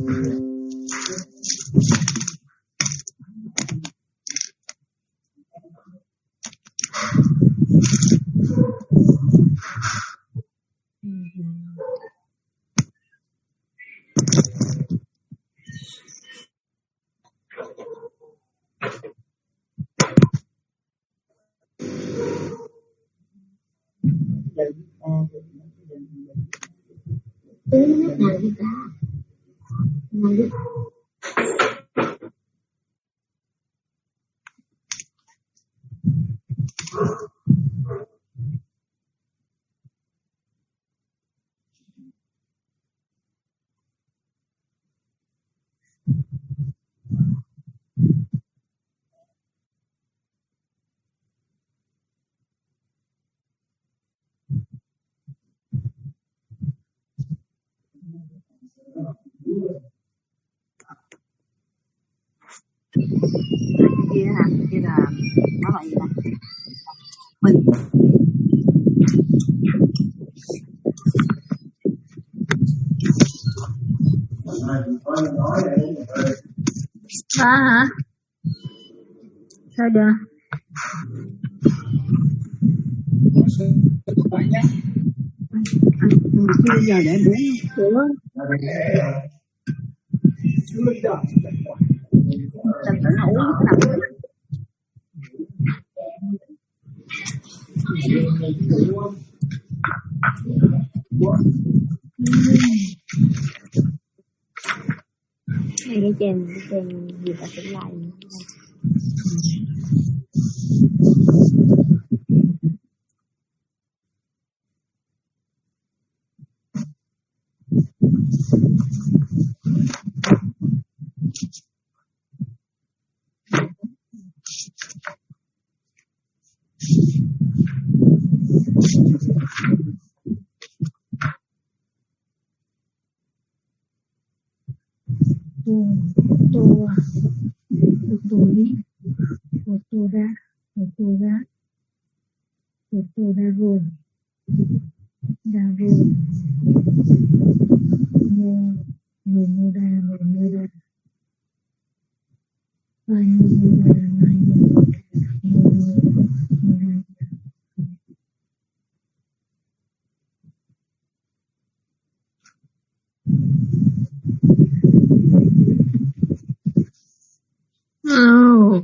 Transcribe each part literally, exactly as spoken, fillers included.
Kia hả? Kia là nó là gì ta? Mình ba hả? Sao giờ? Bây giờ để bốn của Trần Tử Hữu cái nào? Này cái chèn cái chèn gì ta cũng lại. Tua tua tua đi tua tua ra tua ra tua ra rồi ra rồi mua người mua ra người mua ra ai mua ra ai mua mua mua ra oh.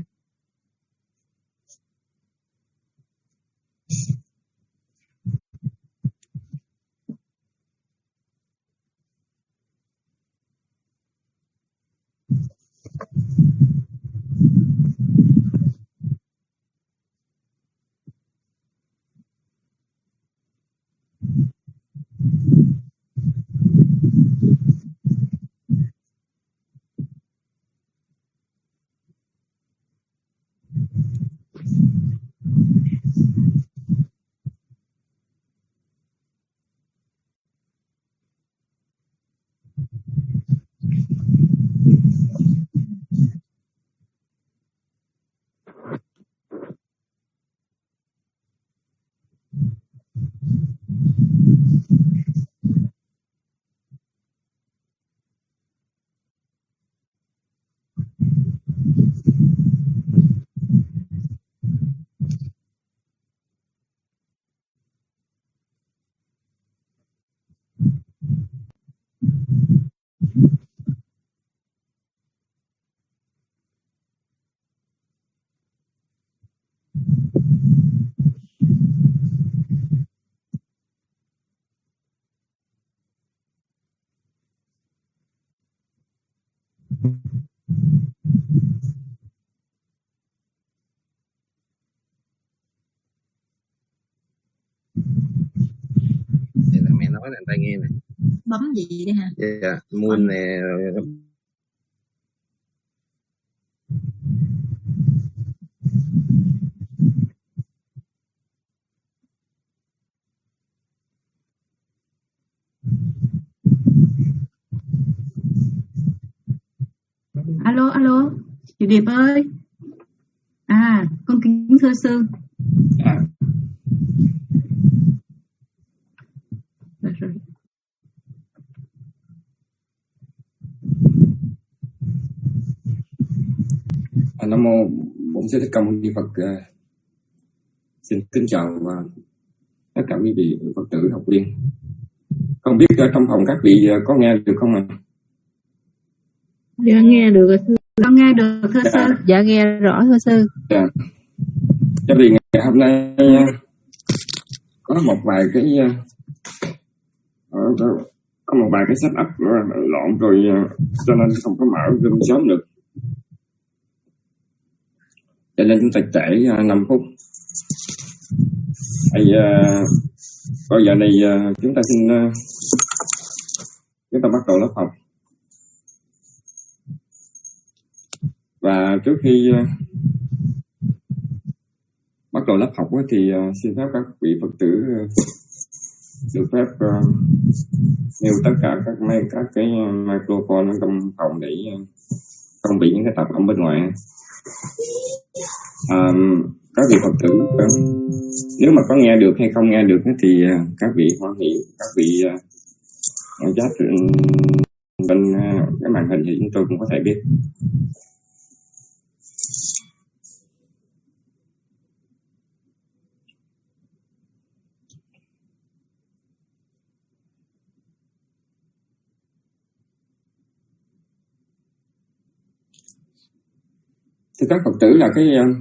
Vậy là mẹ nói là anh ta nghe nè. Bấm gì đây hả? Dạ, yeah, moon nè. Alo, alo, chị Điệp ơi. À, con kính thưa sư. À. Rồi, rồi. Bổn Sư Thích Ca Mâu Ni Phật. Uh, xin kính chào uh, tất cả quý vị Phật tử học viên. Không biết uh, trong phòng các vị uh, có nghe được không ạ? À? Dạ nghe được rồi sư. Con nghe được thưa dạ. sư. Dạ nghe rõ thưa sư. Dạ. Cho vì ngày hôm nay uh, có một vài cái uh, có một vài cái setup uh, lộn rồi uh, cho nên không có mở room sớm được. Cho nên chúng ta trễ uh, năm phút. Thì uh, bây giờ này uh, chúng ta xin uh, chúng ta bắt đầu lớp học. Và trước khi uh, bắt đầu lớp học uh, thì uh, xin phép các vị Phật tử uh, được phép uh, nêu tất cả các mấy các cái microphone ở trong phòng để uh, không bị những cái tạp âm bên ngoài. Uh, các vị Phật tử uh, nếu mà có nghe được hay không nghe được thì uh, các vị hoan hỷ, các vị uh, chat bên uh, cái màn hình thì chúng tôi cũng có thể biết. Thì các Phật tử là cái uh,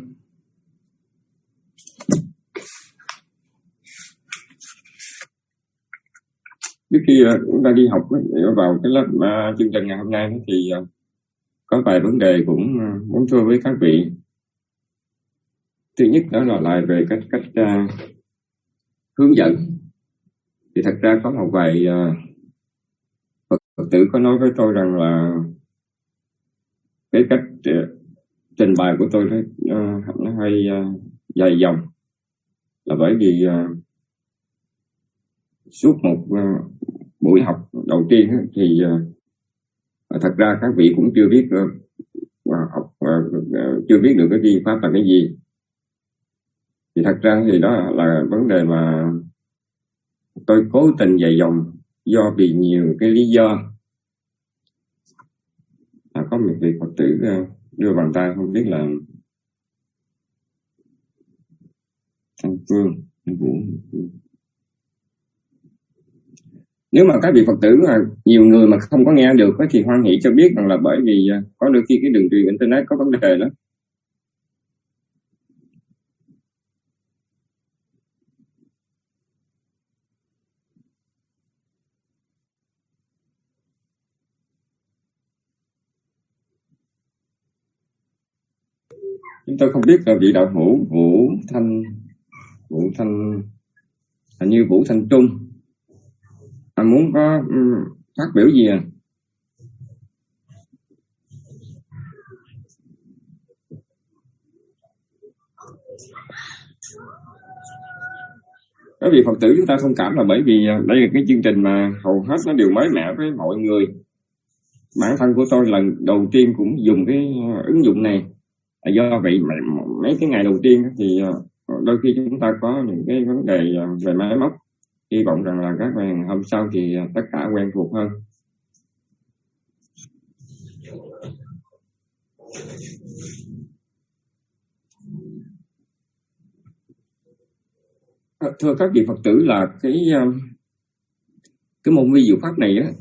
trước khi uh, chúng ta đi học vào cái lớp uh, chương trình ngày hôm nay thì uh, có vài vấn đề cũng uh, muốn thưa với các vị. Thứ nhất đó là lại về cách cách uh, hướng dẫn. Thì thật ra có một vài uh, Phật, Phật tử có nói với tôi rằng là cái cách uh, trình bày của tôi đó, uh, nó hơi uh, dài dòng, là bởi vì uh, suốt một uh, buổi học đầu tiên uh, thì uh, thật ra các vị cũng chưa biết uh, học uh, uh, chưa biết được cái vi pháp là cái gì. Thì thật ra thì đó là vấn đề mà tôi cố tình dài dòng do vì nhiều cái lý do. À, có một vị Phật tử uh, đưa bàn tay, không biết là Thanh Phương, Thanh Vũ. Nếu mà các vị Phật tử mà nhiều người mà không có nghe được thì hoan hỷ cho biết rằng là bởi vì có đôi khi cái đường truyền internet có vấn đề đó. Chúng tôi không biết là vị đạo hữu Vũ Thanh Vũ Thanh hình như Vũ Thanh Trung à, muốn có um, phát biểu gì à? Các vị Phật tử chúng ta thông cảm là bởi vì đây là cái chương trình mà hầu hết nó đều mới mẻ với mọi người. Bản thân của tôi lần đầu tiên cũng dùng cái ứng dụng này. Do vậy mấy cái ngày đầu tiên thì đôi khi chúng ta có những cái vấn đề về máy móc. Hy vọng rằng là các bạn hôm sau thì tất cả quen thuộc hơn. Thưa các vị Phật tử là cái cái môn vi diệu pháp này á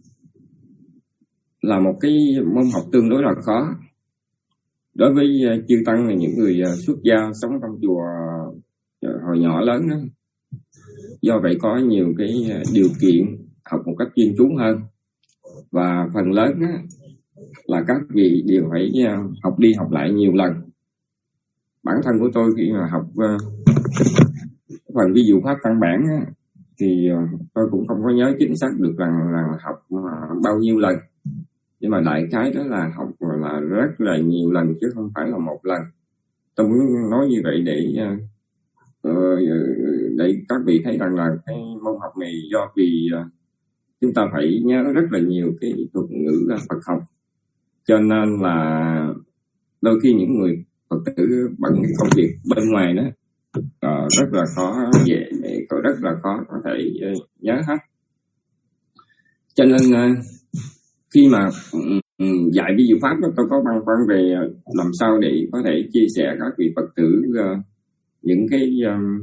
là một cái môn học tương đối là khó. Đối với chư tăng là những người xuất gia sống trong chùa hồi nhỏ lớn đó. Do vậy có nhiều cái điều kiện học một cách chuyên chú hơn. Và phần lớn đó là các vị đều phải học đi học lại nhiều lần. Bản thân của tôi khi mà học phần vi diệu pháp căn bản đó, thì tôi cũng không có nhớ chính xác được rằng là học bao nhiêu lần. Nhưng mà đại khái đó là học là rất là nhiều lần chứ không phải là một lần. Tôi muốn nói như vậy để uh, để các vị thấy rằng là cái môn học này do vì uh, chúng ta phải nhớ rất là nhiều cái thuật ngữ Phật học, cho nên là đôi khi những người Phật tử bận cái công việc bên ngoài đó uh, rất là khó dễ để có rất là khó có thể uh, nhớ hết. Cho nên uh, khi mà ừ, dạy ví dụ pháp đó, tôi có băn khoăn về làm sao để có thể chia sẻ các vị Phật tử uh, những cái um,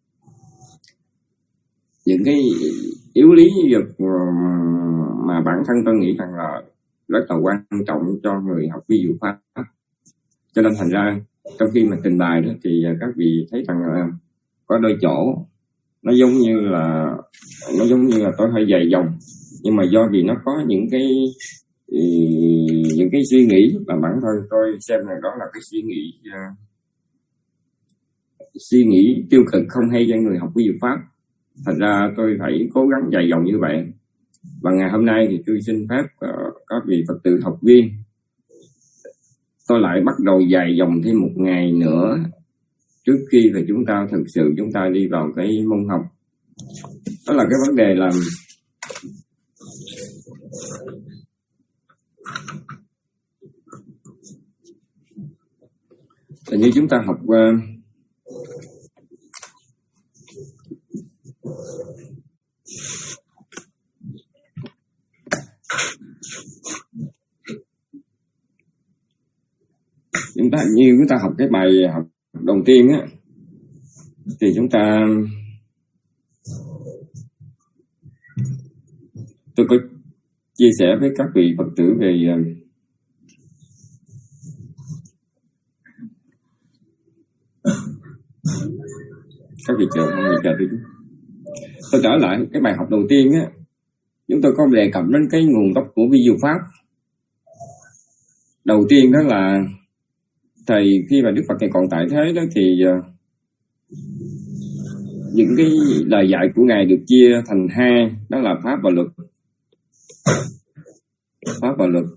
những cái yếu lý vực mà bản thân tôi nghĩ rằng là rất là quan trọng cho người học ví dụ pháp. Cho nên thành ra trong khi mà trình bày đó thì các vị thấy rằng là có đôi chỗ nó giống như là nó giống như là tôi hơi dài dòng, nhưng mà do vì nó có những cái những cái suy nghĩ mà bản thân tôi xem là đó là cái suy nghĩ uh, suy nghĩ tiêu cực không hay cho người học ví dụ pháp. Thành ra tôi phải cố gắng dài dòng như vậy. Và ngày hôm nay thì tôi xin phép uh, các vị Phật tử học viên, tôi lại bắt đầu dài dòng thêm một ngày nữa trước khi mà chúng ta thực sự chúng ta đi vào cái môn học. Đó là cái vấn đề là là như chúng ta học uh, chúng ta như chúng ta học cái bài học đầu tiên á, thì chúng ta tôi có chia sẻ với các vị Phật tử về các vị chờ không chờ tôi tôi trở lại cái bài học đầu tiên á, chúng tôi có đề cập đến cái nguồn gốc của vi dụ pháp. Đầu tiên đó là thầy khi mà Đức Phật thầy còn tại thế đó thì uh, những cái lời dạy của ngài được chia thành hai, đó là pháp và luật. Pháp và luật.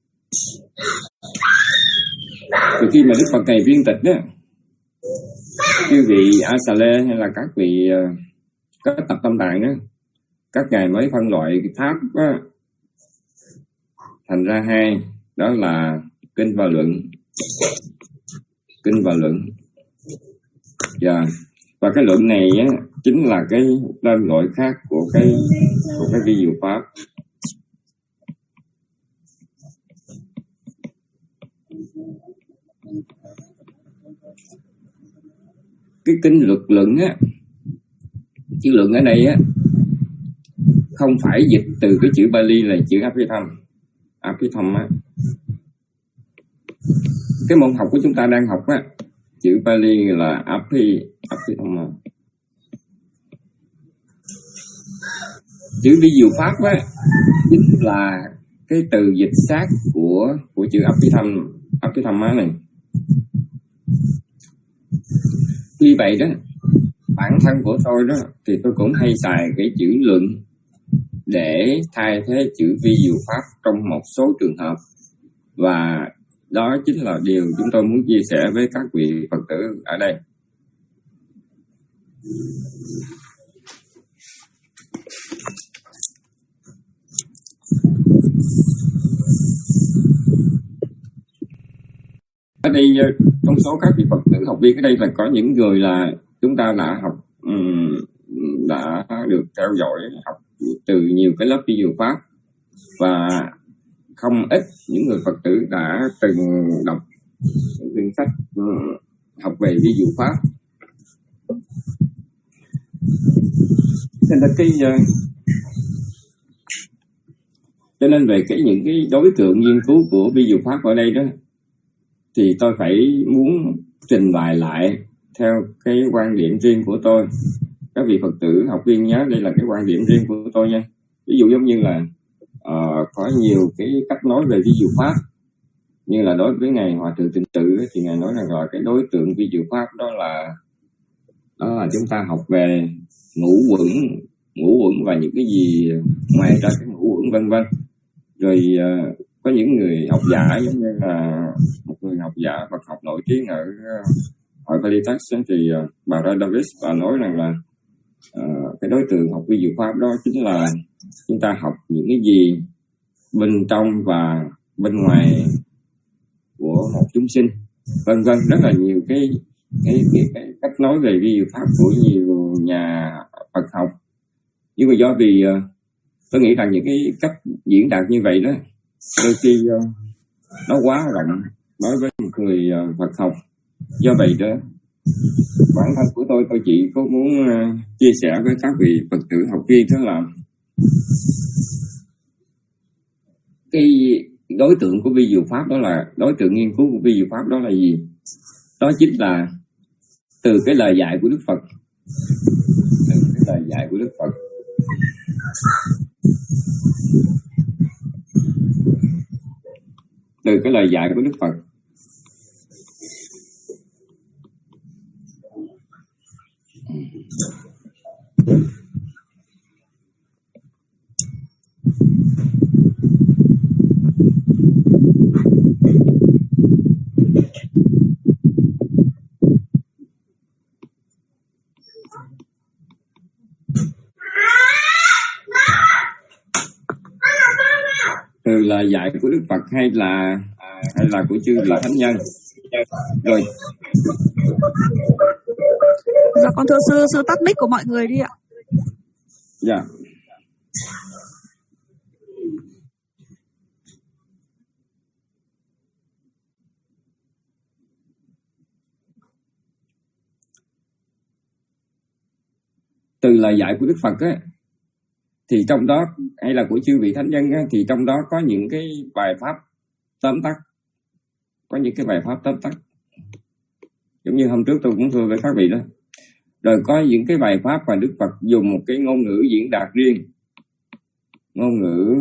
Từ khi mà Đức Phật thầy viên tịch đó, chư vị Asale hay là các vị uh, các tập tâm tạng đó, các ngài mới phân loại cái pháp đó, thành ra hai, đó là kinh và luận. Kinh và luận. Yeah. Và cái luận này á, chính là cái tên gọi khác của cái của cái vi dụ pháp. Cái kinh luật luận á, chữ luận ở đây á không phải dịch từ cái chữ Bali là chữ Abhidhamma. Abhidhamma á, cái môn học của chúng ta đang học á, chữ Pali là Abhi, Abhidhamma. Chữ vi dụ pháp á chính là cái từ dịch sát của của chữ Abhidhamma, Abhidhamma này. Vì vậy đó, bản thân của tôi đó thì tôi cũng hay xài cái chữ luận để thay thế chữ vi dụ pháp trong một số trường hợp, và đó chính là điều chúng tôi muốn chia sẻ với các vị Phật tử ở đây. Ở đây trong số các vị Phật tử học viên ở đây là có những người là chúng ta đã học đã được theo dõi học từ nhiều cái lớp vi dụ pháp, và không ít những người Phật tử đã từng đọc những sách học về vi dụ pháp. Nên là cái cho nên về cái những cái đối tượng nghiên cứu của vi dụ pháp ở đây đó, thì tôi phải muốn trình bày lại theo cái quan điểm riêng của tôi. Các vị Phật tử học viên nhớ đây là cái quan điểm riêng của tôi nha. Ví dụ giống như là uh, có nhiều cái cách nói về vi dụ pháp, như là đối với ngài Hòa Thượng Tịnh Tự thì ngài nói rằng là cái đối tượng vi dụ pháp đó là đó là chúng ta học về ngũ uẩn, ngũ uẩn và những cái gì ngoài ra cái ngũ uẩn vân vân. Rồi uh, có những người học giả giống như là một người học giả Phật học nổi tiếng ở uh, hội Valitax thì uh, bà Ra Davis, bà nói rằng là uh, cái đối tượng học vi dụ pháp đó chính là chúng ta học những cái gì bên trong và bên ngoài của một chúng sinh, vân vân. Rất là nhiều cái cái, cái, cái cách nói về vi dụ pháp của nhiều nhà Phật học. Nhưng mà do vì uh, tôi nghĩ rằng những cái cách diễn đạt như vậy đó đôi khi uh, nó quá rộng đối với một người uh, Phật học. Do vậy đó, bản thân của tôi tôi chỉ có muốn uh, chia sẻ với các vị Phật tử học viên, đó là cái đối tượng của vi diệu pháp đó là đối tượng nghiên cứu của vi diệu pháp đó là gì? Đó chính là từ cái lời dạy của Đức Phật, từ cái lời dạy của Đức Phật. Từ cái lời dạy của Đức Phật. Từ lời dạy của Đức Phật hay là hay là của chư vị thánh nhân. Rồi. Dạ con thưa sư, sư tắt mic của mọi người đi ạ. Dạ. Từ lời dạy của Đức Phật á, thì trong đó hay là của chư vị thánh nhân á, thì trong đó có những cái bài pháp tóm tắt, có những cái bài pháp tóm tắt, giống như hôm trước tôi cũng thưa với các vị đó. Rồi có những cái bài pháp mà Đức Phật dùng một cái ngôn ngữ diễn đạt riêng, ngôn ngữ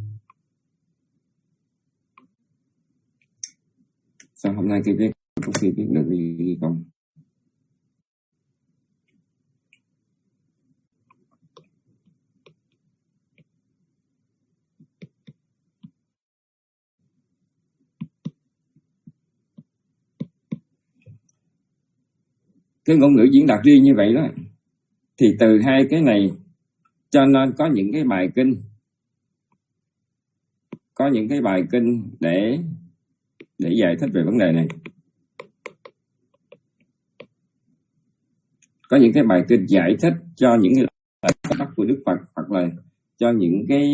sao hôm nay cái viết có khi biết được gì, gì không? Cái ngôn ngữ diễn đạt riêng như vậy đó, thì từ hai cái này cho nên có những cái bài kinh, có những cái bài kinh để để giải thích về vấn đề này. Có những cái bài kinh giải thích cho những cái lời bắt của Đức Phật, hoặc là cho những cái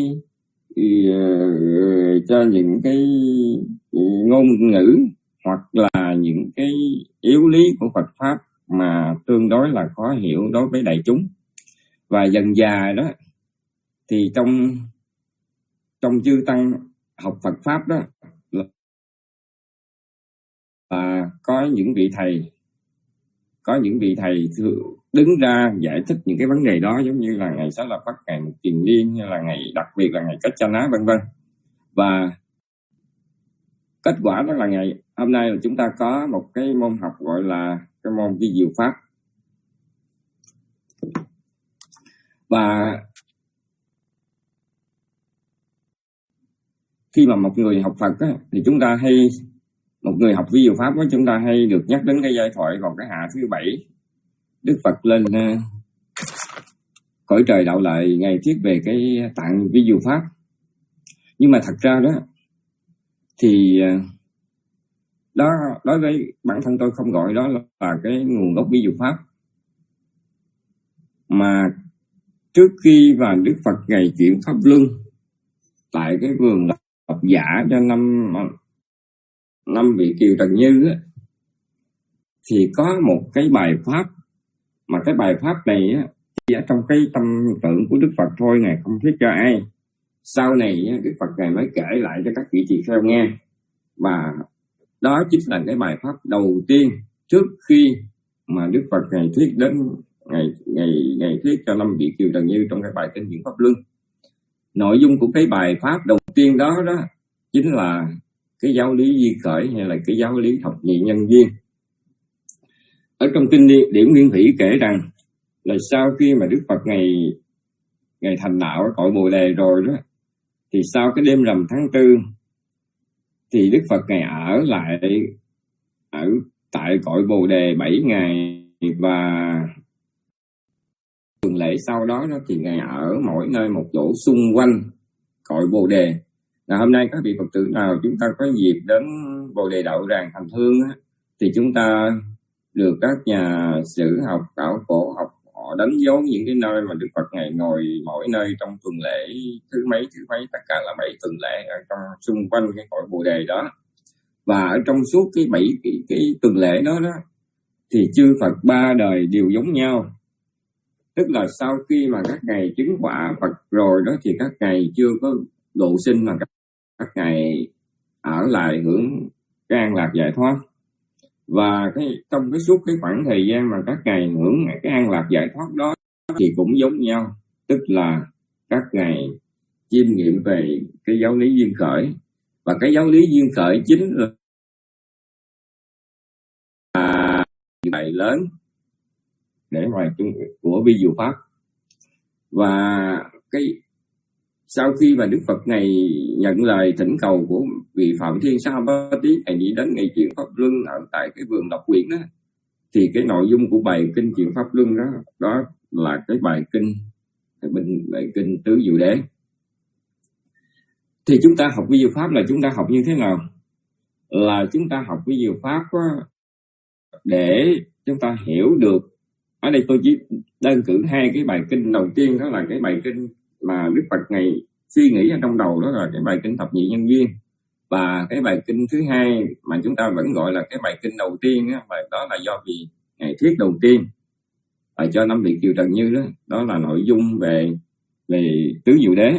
uh, cho những cái ngôn ngữ, hoặc là những cái yếu lý của Phật pháp mà tương đối là khó hiểu đối với đại chúng. Và dần dà đó thì trong trong chư tăng học Phật pháp đó là có những vị thầy có những vị thầy đứng ra giải thích những cái vấn đề đó, giống như là ngày Xá Lợi Phất, ngày Mục Kiền Liên, hay là ngày đặc biệt là ngày Cách Cha Ná, vân vân. Và kết quả đó là ngày hôm nay là chúng ta có một cái môn học gọi là cái môn vi diệu pháp. Và khi mà một người học Phật á, thì chúng ta hay một người học vi diệu pháp á, chúng ta hay được nhắc đến cái giai thoại vào cái hạ thứ bảy, Đức Phật lên uh, cõi trời đạo lợi, ngày thuyết về cái tạng vi diệu pháp. Nhưng mà thật ra đó thì uh, đó đối với bản thân tôi không gọi đó là cái nguồn gốc vi diệu pháp, mà trước khi mà Đức Phật ngày chuyển pháp luân tại cái vườn Lộc Giả cho năm năm vị Kiều Trần Như á, thì có một cái bài pháp, mà cái bài pháp này á, chỉ ở trong cái tâm tưởng của Đức Phật thôi, Ngài không thuyết cho ai. Sau này á, Đức Phật Ngài mới kể lại cho các vị tỳ kheo nghe. Và đó chính là cái bài pháp đầu tiên trước khi mà Đức Phật Ngài thuyết đến ngày ngày ngày thuyết cho năm vị Kiều Trần Như trong cái bài kinh Chuyển Pháp Luân. Nội dung của cái bài pháp đầu tiên đó đó chính là cái giáo lý di khởi, hay là cái giáo lý thập nhị nhân duyên. Ở trong kinh Điển Nguyên Thủy kể rằng là sau khi mà Đức Phật ngày ngày thành đạo ở cội Bồ Đề rồi đó, thì sau cái đêm rằm tháng tư thì Đức Phật Ngài ở lại ở tại cội Bồ Đề bảy ngày, và tuần lễ sau đó, đó thì Ngài ở mỗi nơi một chỗ xung quanh cội Bồ Đề. Là hôm nay các vị Phật tử nào chúng ta có dịp đến Bồ Đề Đậu Tràng Thành Hương á, thì chúng ta được các nhà sử học, khảo cổ học họ đánh dấu những cái nơi mà Đức Phật Ngài ngồi mỗi nơi trong tuần lễ thứ mấy thứ mấy, tất cả là bảy tuần lễ ở trong xung quanh cái cõi Bồ Đề đó. Và ở trong suốt cái bảy cái, cái tuần lễ đó đó thì chư Phật ba đời đều giống nhau. Tức là sau khi mà các ngài chứng quả Phật rồi đó thì các ngài chưa có độ sinh mà các, các ngài ở lại hưởng cái an lạc giải thoát. Và cái trong cái suốt cái khoảng thời gian mà các ngài hưởng cái an lạc giải thoát đó thì cũng giống nhau, tức là các ngài chiêm nghiệm về cái giáo lý duyên khởi. Và cái giáo lý duyên khởi chính là bài lớn để ngoài của vi diệu pháp. Và cái sau khi mà Đức Phật này nhận lời thỉnh cầu của vị Phạm Thiên Sa Ba Tí, ngài đi đến ngày chuyển pháp luân ở tại cái vườn Độc Quyển đó, thì cái nội dung của bài kinh chuyển pháp luân đó đó là cái bài kinh cái bài kinh tứ diệu đế. Thì chúng ta học vi diệu pháp là chúng ta học như thế nào? Là chúng ta học vi diệu pháp đó, để chúng ta hiểu được. Ở đây tôi chỉ đơn cử hai cái bài kinh đầu tiên, đó là cái bài kinh mà Đức Phật ngày suy nghĩ ở trong đầu, đó là cái bài kinh thập nhị nhân duyên. Và cái bài kinh thứ hai mà chúng ta vẫn gọi là cái bài kinh đầu tiên đó, và đó là do vì ngày thuyết đầu tiên và cho năm vị Kiều Trần Như đó, đó là nội dung về về tứ diệu đế.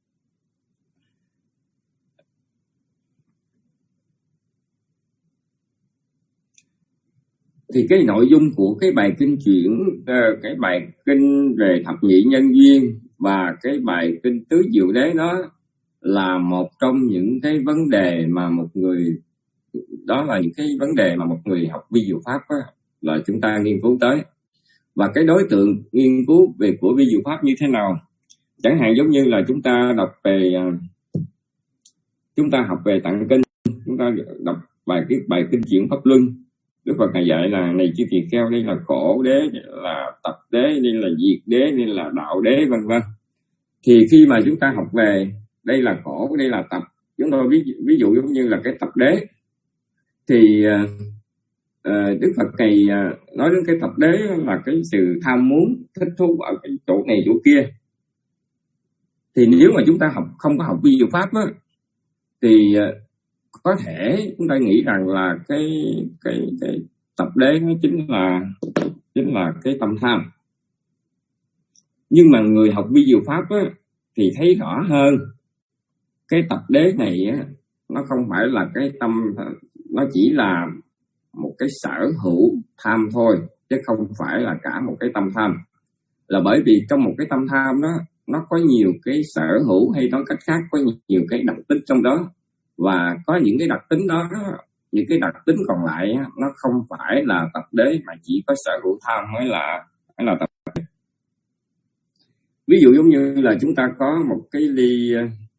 Thì cái nội dung của cái bài kinh chuyển, cái bài kinh về thập nhị nhân duyên và cái bài kinh tứ diệu đế đó là một trong những cái vấn đề mà một người, đó là những cái vấn đề mà một người học vi diệu pháp đó, là chúng ta nghiên cứu tới. Và cái đối tượng nghiên cứu về của vi diệu pháp như thế nào? Chẳng hạn giống như là chúng ta đọc về chúng ta học về tạng kinh, chúng ta đọc bài cái bài kinh chuyển pháp luân. Đức Phật Ngài dạy là này chư tỳ kheo, đây là khổ đế, đây là tập đế, đây là diệt đế, đây là đạo đế, vân vân. Thì khi mà chúng ta học về đây là khổ, đây là tập, chúng tôi ví, ví dụ giống như là cái tập đế, thì uh, Đức Phật Ngài uh, nói đến cái tập đế là cái sự tham muốn, thích thú ở cái chỗ này chỗ kia. Thì nếu mà chúng ta học không có học vi diệu pháp á, thì uh, có thể chúng ta nghĩ rằng là cái cái cái tập đế nó chính là chính là cái tâm tham. Nhưng mà người học vi diệu pháp á, thì thấy rõ hơn cái tập đế này á, nó không phải là cái tâm, nó chỉ là một cái sở hữu tham thôi, chứ không phải là cả một cái tâm tham. Là bởi vì trong một cái tâm tham đó, nó có nhiều cái sở hữu, hay nói cách khác có nhiều cái đặc tính trong đó. Và có những cái đặc tính đó, những cái đặc tính còn lại nó không phải là tập đế, mà chỉ có sở hữu tham mới là mới là tập đế. Ví dụ giống như là chúng ta có một cái ly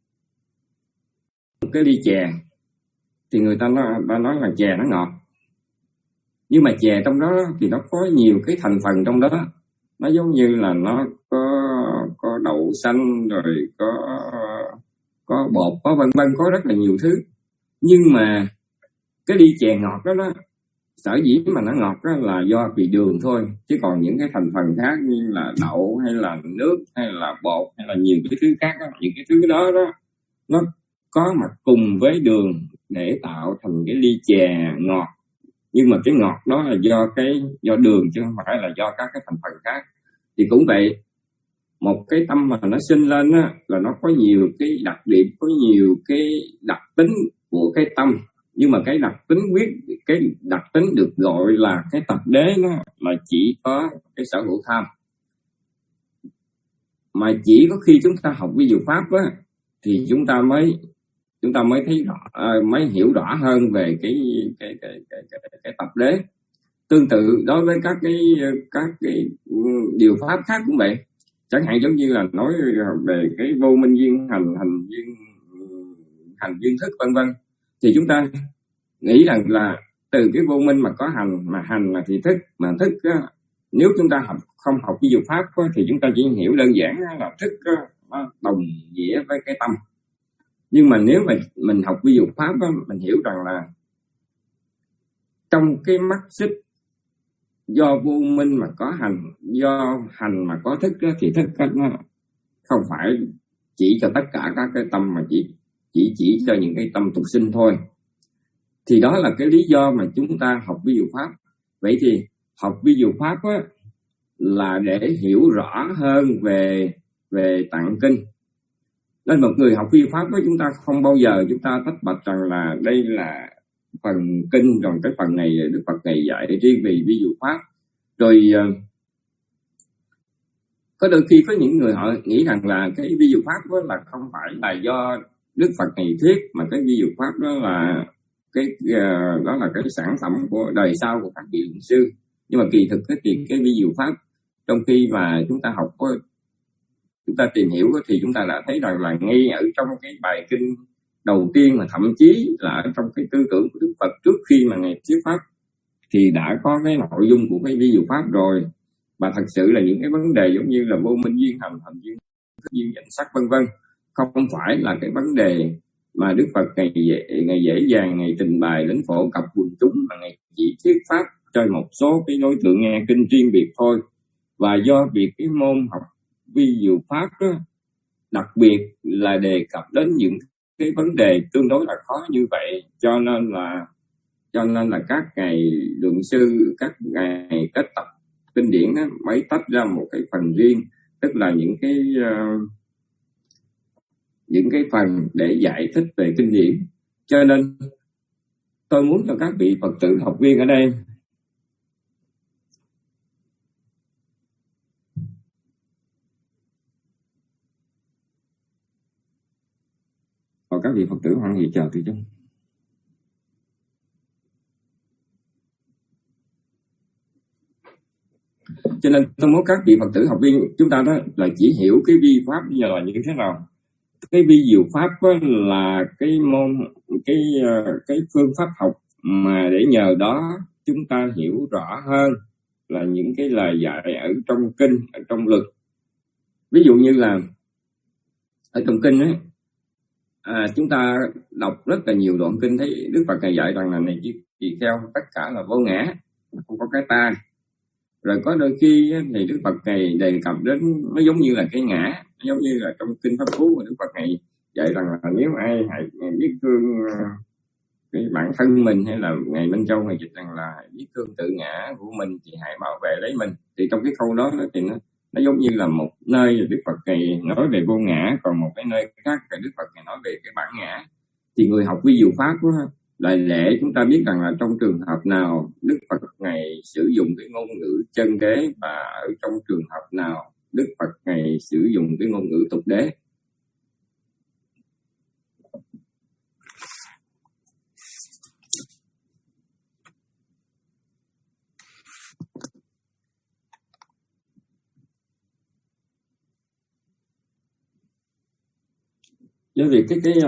một cái ly chè, thì người ta nói, ta nói là chè nó ngọt, nhưng mà chè trong đó thì nó có nhiều cái thành phần trong đó, nó giống như là nó có có đậu xanh, rồi có có bột, có vân vân, có rất là nhiều thứ. Nhưng mà cái ly chè ngọt đó, đó sở dĩ mà nó ngọt đó là do vì đường thôi, chứ còn những cái thành phần khác như là đậu hay là nước hay là bột hay là nhiều cái thứ khác đó, những cái thứ đó đó nó có mặt cùng với đường để tạo thành cái ly chè ngọt. Nhưng mà cái ngọt đó là do cái do đường, chứ không phải là do các cái thành phần khác. Thì cũng vậy, một cái tâm mà nó sinh lên á, là nó có nhiều cái đặc điểm, có nhiều cái đặc tính của cái tâm. Nhưng mà cái đặc tính quyết, cái đặc tính được gọi là cái tập đế nó là chỉ có cái sở hữu tham. Mà chỉ có khi chúng ta học vi diệu pháp á, thì chúng ta mới chúng ta mới thấy rõ, mới hiểu rõ hơn về cái cái cái cái cái, cái tập đế. Tương tự đối với các cái các cái điều pháp khác cũng vậy. Chẳng hạn giống như là nói về cái vô minh duyên hành, hành duyên hành duyên thức vân vân, thì chúng ta nghĩ rằng là từ cái vô minh mà có hành, mà hành là thì thức, mà thức á, nếu chúng ta học không học vi diệu pháp á, thì chúng ta chỉ hiểu đơn giản là thức á, nó đồng nghĩa với cái tâm. Nhưng mà nếu mà mình học vi diệu pháp á, mình hiểu rằng là trong cái mắt xích do vô minh mà có hành, do hành mà có thức đó, thì thức đó, nó không phải chỉ cho tất cả các cái tâm, mà chỉ chỉ chỉ cho những cái tâm tục sinh thôi. Thì đó là cái lý do mà chúng ta học vi diệu pháp. Vậy thì học vi diệu pháp á, là để hiểu rõ hơn về về tạng kinh. Nên một người học vi diệu pháp đó, chúng ta không bao giờ chúng ta tách bạch rằng là đây là phần kinh, rồi cái phần này Đức Phật này dạy riêng về vi diệu pháp. Rồi có đôi khi có những người họ nghĩ rằng là cái vi diệu pháp đó là không phải là do Đức Phật này thuyết, mà cái vi diệu pháp đó là cái uh, đó là cái sản phẩm của đời sau của các vị luận sư. Nhưng mà kỳ thực thì cái vi diệu pháp, trong khi mà chúng ta học, chúng ta tìm hiểu thì chúng ta đã thấy rằng là ngay ở trong cái bài kinh đầu tiên, mà thậm chí là ở trong cái tư tưởng của Đức Phật trước khi mà Ngài thuyết pháp, thì đã có cái nội dung của cái vi diệu pháp rồi. Và thật sự là những cái vấn đề giống như là vô minh duyên hành, hành duyên, duyên danh sắc vân vân, không phải là cái vấn đề mà Đức Phật ngày dễ, ngày dễ dàng ngày trình bày đến phổ cập quần chúng, mà Ngài chỉ thuyết pháp cho một số cái đối tượng nghe kinh riêng biệt thôi. Và do việc cái môn học vi diệu pháp đó, đặc biệt là đề cập đến những cái vấn đề tương đối là khó như vậy, cho nên là cho nên là các ngài luận sư, các ngài kết tập kinh điển đó, mới tách ra một cái phần riêng, tức là những cái uh, những cái phần để giải thích về kinh điển. Cho nên tôi muốn cho các vị Phật tử học viên ở đây và các vị Phật tử hoan hỷ chào từ chung. Cho nên tôi muốn các vị Phật tử học viên chúng ta đó là chỉ hiểu cái vi pháp bây giờ là như thế nào. Cái vi diệu pháp là cái môn cái cái phương pháp học mà để nhờ đó chúng ta hiểu rõ hơn là những cái lời dạy ở trong kinh, ở trong luật. Ví dụ như là ở trong kinh ấy, à, chúng ta đọc rất là nhiều đoạn kinh thấy Đức Phật này dạy rằng là này chỉ theo tất cả là vô ngã, không có cái ta. Rồi có đôi khi thì Đức Phật này đề cập đến nó giống như là cái ngã, giống như là trong kinh Pháp Cú của Đức Phật này dạy rằng là nếu ai hãy biết thương cái bản thân mình, hay là Ngài Minh Châu này dịch rằng là biết thương tự ngã của mình thì hãy bảo vệ lấy mình. Thì trong cái câu đó thì nó nó giống như là một nơi Đức Phật này nói về vô ngã, còn một cái nơi khác là Đức Phật này nói về cái bản ngã. Thì người học vi diệu pháp đó, là để chúng ta biết rằng là trong trường hợp nào Đức Phật này sử dụng cái ngôn ngữ chân đế, và ở trong trường hợp nào Đức Phật này sử dụng cái ngôn ngữ tục đế. Do vì cái cái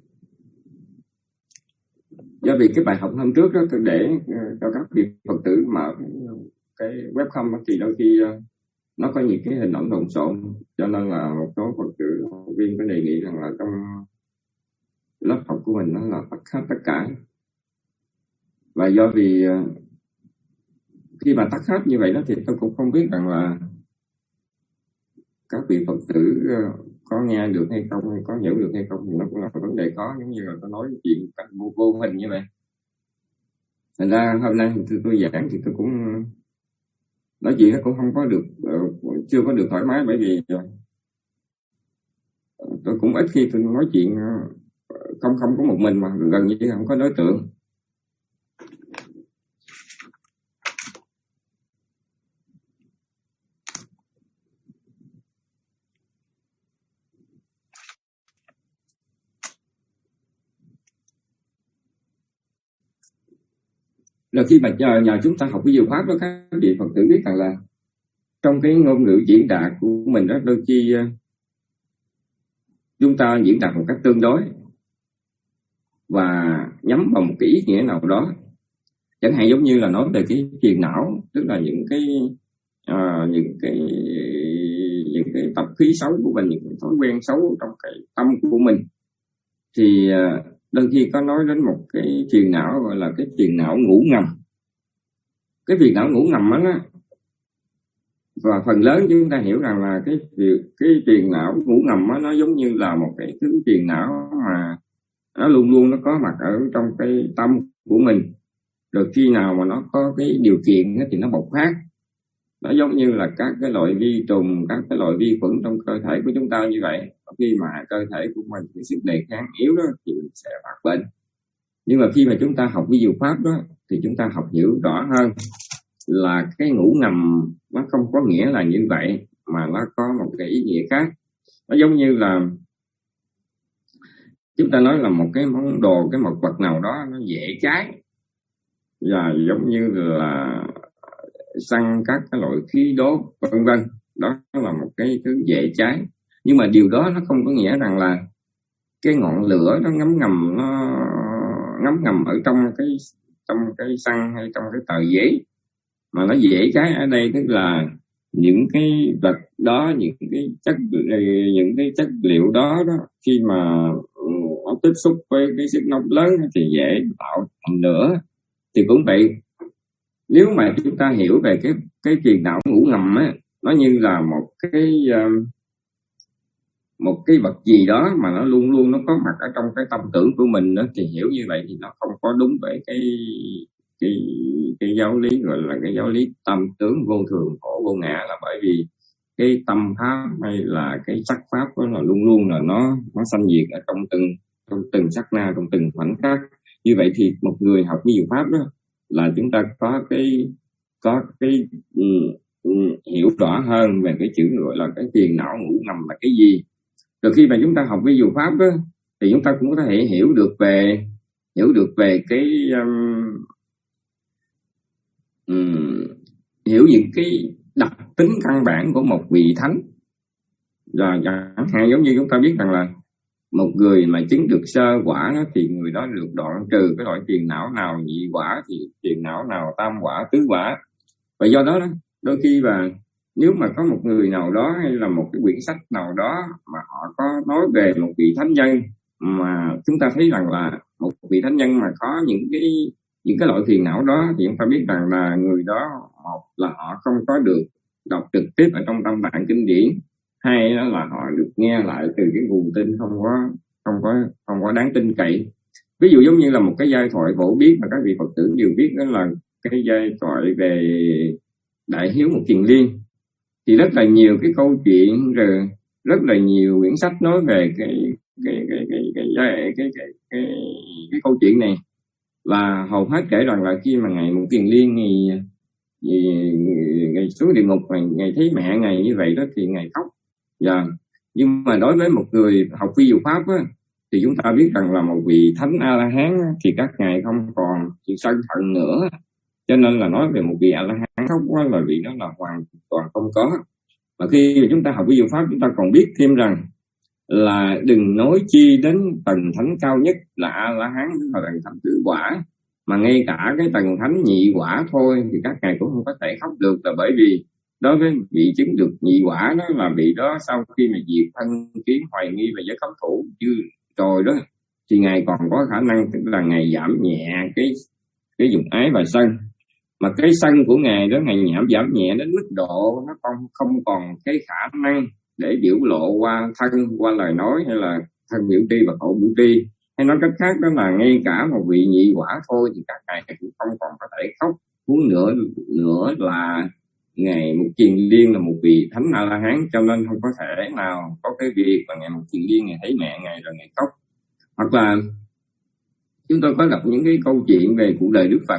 do vì cái bài học hôm trước đó tôi để cho các vị Phật tử mở cái webcam, thì đôi khi nó có những cái hình ảnh lộn xộn, cho nên là một số Phật tử học viên có đề nghị rằng là trong lớp học của mình nó là tắt hết tất cả. Và do vì khi mà tắt hết như vậy đó thì tôi cũng không biết rằng là các vị Phật tử có nghe được hay không, hay có hiểu được hay không, thì nó cũng là vấn đề khó, giống như là tôi nói chuyện cách vô, vô hình như vậy. Thành ra hôm nay tôi, tôi giảng thì tôi cũng nói chuyện nó cũng không có được, uh, chưa có được thoải mái, bởi vì uh, tôi cũng ít khi tôi nói chuyện uh, không không có một mình, mà gần như không có đối tượng. Rồi khi mà nhờ, nhờ chúng ta học cái diệu pháp đó, các vị Phật tử biết rằng là trong cái ngôn ngữ diễn đạt của mình đó, đôi khi chúng ta diễn đạt một cách tương đối và nhắm vào một cái ý nghĩa nào đó. Chẳng hạn giống như là nói về cái phiền não, tức là những cái uh, những cái những cái tập khí xấu của mình, những cái thói quen xấu trong cái tâm của mình. Thì uh, đôi khi có nói đến một cái phiền não gọi là cái phiền não ngủ ngầm. cái phiền não ngủ ngầm đó, và phần lớn chúng ta hiểu rằng là cái việc cái phiền não ngủ ngầm đó, nó giống như là một cái thứ phiền não mà nó luôn luôn nó có mặt ở trong cái tâm của mình, rồi khi nào mà nó có cái điều kiện thì nó bộc phát. Nó giống như là các cái loại vi trùng, các cái loại vi khuẩn trong cơ thể của chúng ta như vậy. Khi mà cơ thể của mình cái sức đề kháng yếu đó thì mình sẽ phát bệnh. Nhưng mà khi mà chúng ta học vi diệu pháp đó thì chúng ta học hiểu rõ hơn là cái ngủ ngầm nó không có nghĩa là như vậy, mà nó có một cái ý nghĩa khác. Nó giống như là chúng ta nói là một cái món đồ, cái một vật nào đó nó dễ cháy, và giống như là xăng, các cái loại khí đốt vân vân, đó là một cái thứ dễ cháy. Nhưng mà điều đó nó không có nghĩa rằng là cái ngọn lửa nó ngấm ngầm nó ngấm ngầm ở trong cái trong cái xăng hay trong cái tờ giấy, mà nó dễ cháy ở đây tức là những cái vật đó, những cái chất những cái chất liệu đó, đó khi mà nó tiếp xúc với cái sức nóng lớn thì dễ tạo thành lửa. Thì cũng vậy, nếu mà chúng ta hiểu về cái cái phiền não ngủ ngầm á, nó như là một cái một cái vật gì đó mà nó luôn luôn nó có mặt ở trong cái tâm tưởng của mình đó, thì hiểu như vậy thì nó không có đúng với cái cái cái giáo lý gọi là cái giáo lý tâm tướng vô thường khổ vô ngã, là bởi vì cái tâm pháp hay là cái sắc pháp đó là luôn luôn là nó nó sanh diệt ở trong từng trong từng sát na, trong từng khoảnh khắc. Như vậy thì một người học vi diệu pháp đó là chúng ta có cái có cái um, um, hiểu rõ hơn về cái chữ gọi là cái phiền não ngủ ngầm là cái gì. Rồi khi mà chúng ta học vi diệu pháp đó thì chúng ta cũng có thể hiểu được về hiểu được về cái um, um, hiểu những cái đặc tính căn bản của một vị thánh. Rồi chẳng hạn giống như chúng ta biết rằng là một người mà chứng được sơ quả đó, thì người đó được đoạn trừ cái loại phiền não nào nhị quả, thì phiền não nào tam quả, tứ quả. Và do đó, đó đôi khi là nếu mà có một người nào đó hay là một cái quyển sách nào đó mà họ có nói về một vị thánh nhân mà chúng ta thấy rằng là một vị thánh nhân mà có những cái những cái loại phiền não đó, thì chúng ta biết rằng là người đó, một là họ không có được đọc trực tiếp ở trong tâm tạng kinh điển, hay đó là họ được nghe lại từ cái nguồn tin không có không có không có đáng tin cậy. Ví dụ giống như là một cái giai thoại phổ biến mà các vị Phật tử đều biết, đó là cái giai thoại về Đại Hiếu Một Kiền Liên. Thì rất là nhiều cái câu chuyện, rồi rất là nhiều quyển sách nói về cái cái cái cái cái cái cái cái, cái, cái, cái câu chuyện này. Và hầu hết kể rằng là khi mà ngày Một Kiền Liên ngày ngày xuống địa ngục, ngày, ngày thấy mẹ ngày như vậy đó thì ngày khóc. Dạ. Nhưng mà đối với một người học vi diệu pháp á, thì chúng ta biết rằng là một vị thánh A La Hán thì các ngài không còn sự sân hận nữa, cho nên là nói về một vị A La Hán khóc quá là vị đó là hoàn toàn không có. Và khi mà chúng ta học vi diệu pháp, chúng ta còn biết thêm rằng là đừng nói chi đến tầng thánh cao nhất là A La Hán, tức là tầng thánh tứ quả, mà ngay cả cái tầng thánh nhị quả thôi thì các ngài cũng không có thể khóc được, là bởi vì đối với vị chứng được nhị quả đó là vị đó sau khi mà diệt thân kiến hoài nghi và giới cấm thủ chưa rồi đó, thì ngài còn có khả năng tức là ngài giảm nhẹ cái cái dục ái và sân. Mà cái sân của ngài đó, ngài giảm giảm nhẹ đến mức độ nó không không còn cái khả năng để biểu lộ qua thân, qua lời nói, hay là thân biểu tri và khẩu biểu tri. Hay nói cách khác đó là ngay cả một vị nhị quả thôi thì các ngài cũng không còn có thể khóc. Huống nữa nữa là ngày Một Kiền Liên là một vị thánh A La Hán, cho nên không có thể nào có cái việc mà ngày Một Kiền Liên ngày thấy mẹ ngày rồi ngày khóc. Hoặc là chúng tôi có gặp những cái câu chuyện về cuộc đời Đức Phật,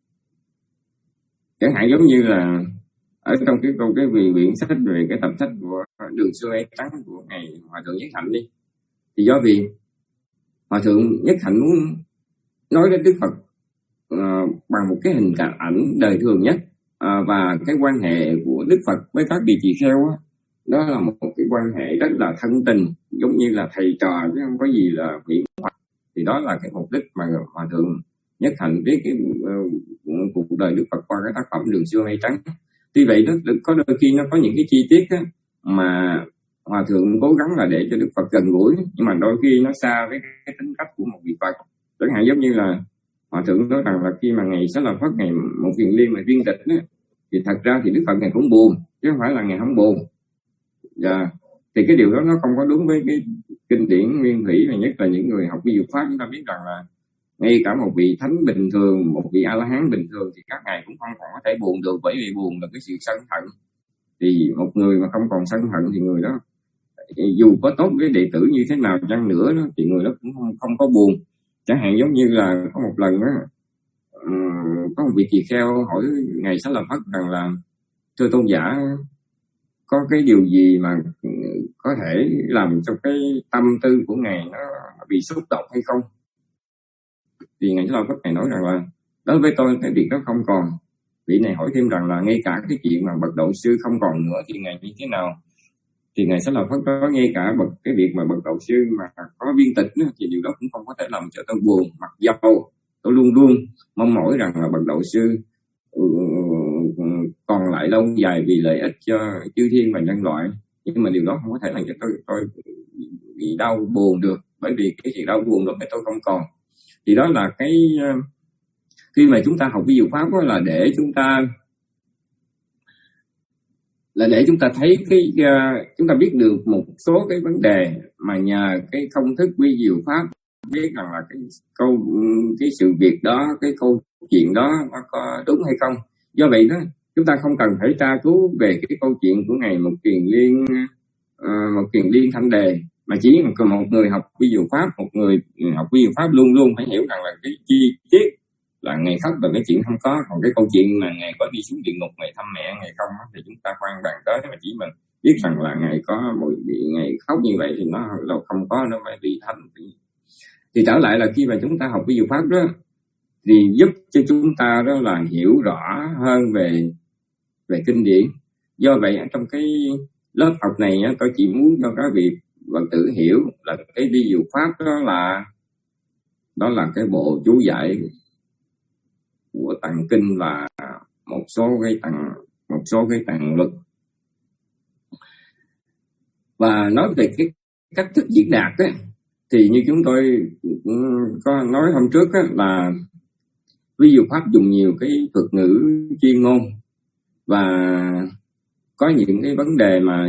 chẳng hạn giống như là ở trong cái câu cái vị quyển sách về cái tập sách của Đường Xưa Ấy Trắng của ngày Hòa Thượng Nhất Hạnh đi, thì do vì Hòa Thượng Nhất Hạnh muốn nói đến Đức Phật uh, bằng một cái hình ảnh đời thường nhất, uh, và cái quan hệ của Đức Phật với các vị tỳ kheo đó, đó là một cái quan hệ rất là thân tình, giống như là thầy trò chứ không có gì là bị hoặc. Thì đó là cái mục đích mà Hòa Thượng Nhất Hạnh viết cái uh, cuộc đời Đức Phật qua cái tác phẩm Đường Xưa Mây Trắng. Tuy vậy đó, có đôi khi nó có những cái chi tiết đó, mà Hòa Thượng cố gắng là để cho Đức Phật gần gũi, nhưng mà đôi khi nó xa với cái tính cách của một vị Phật. Chẳng hạn giống như là Hòa thượng nói rằng là khi mà ngày Xá Lợi Phất, ngày một kiền liên mà viên tịch đó, thì thật ra thì Đức Phật ngày cũng buồn chứ không phải là ngày không buồn. Dạ. Thì cái điều đó nó không có đúng với cái kinh điển nguyên thủy, và nhất là những người học vi diệu pháp chúng ta biết rằng là ngay cả một vị thánh bình thường, một vị A La Hán bình thường thì các ngài cũng không còn có thể buồn được, bởi vì buồn là cái sự sân hận. Thì một người mà không còn sân hận thì người đó dù có tốt với đệ tử như thế nào chăng nữa đó, thì người đó cũng không, không có buồn. Chẳng hạn giống như là có một lần đó, um, có một vị tỳ kheo hỏi ngài Xá Lợi Phất rằng là thưa tôn giả, có cái điều gì mà có thể làm cho cái tâm tư của ngài nó bị xúc động hay không? Thì ngài Xá Lợi Phất này nói rằng là đối với tôi cái việc đó không còn. Vị này hỏi thêm rằng là ngay cả cái chuyện mà bậc đạo sư không còn nữa thì ngài như thế nào? Thì ngài Xá Lợi Phất nói ngay cả bậc cái việc mà bậc đạo sư mà có viên tịch nữa, thì điều đó cũng không có thể làm cho tôi buồn, mặc dầu tôi luôn luôn mong mỏi rằng là bậc đạo sư còn lại lâu dài vì lợi ích cho chư thiên và nhân loại, nhưng mà điều đó không có thể làm cho tôi tôi bị đau buồn được, bởi vì cái sự đau buồn đó với tôi không còn. Thì đó là cái khi mà chúng ta học vi diệu pháp đó là để chúng ta là để chúng ta thấy cái uh, chúng ta biết được một số cái vấn đề mà nhờ cái công thức vi diệu pháp biết rằng là cái câu cái sự việc đó, cái câu chuyện đó nó có đúng hay không. Do vậy đó chúng ta không cần phải tra cứu về cái câu chuyện của ngài Một Kiền Liên uh, Một Kiền Liên Thanh Đề, mà chỉ một người học vi diệu pháp, một người học vi diệu pháp luôn luôn phải hiểu rằng là cái chi tiết là ngày khóc là cái chuyện không có, còn cái câu chuyện mà ngày có đi xuống địa ngục, ngày thăm mẹ ngày không thì chúng ta khoan bàn tới. Mà chỉ mình biết rằng là ngày có một ngày khóc như vậy thì nó là không có, nó phải bị thành. Thì trở lại là khi mà chúng ta học vi diệu pháp đó thì giúp cho chúng ta đó là hiểu rõ hơn về về kinh điển. Do vậy trong cái lớp học này tôi chỉ muốn cho các vị Phật tử hiểu là cái vi diệu pháp đó là đó là cái bộ chú giải của tạng kinh và một số cái tạng một số cái tạng luật. Và nói về cái cách thức diễn đạt ấy, thì như chúng tôi có nói hôm trước ấy, là vi diệu pháp dùng nhiều cái thuật ngữ chuyên môn, và có những cái vấn đề mà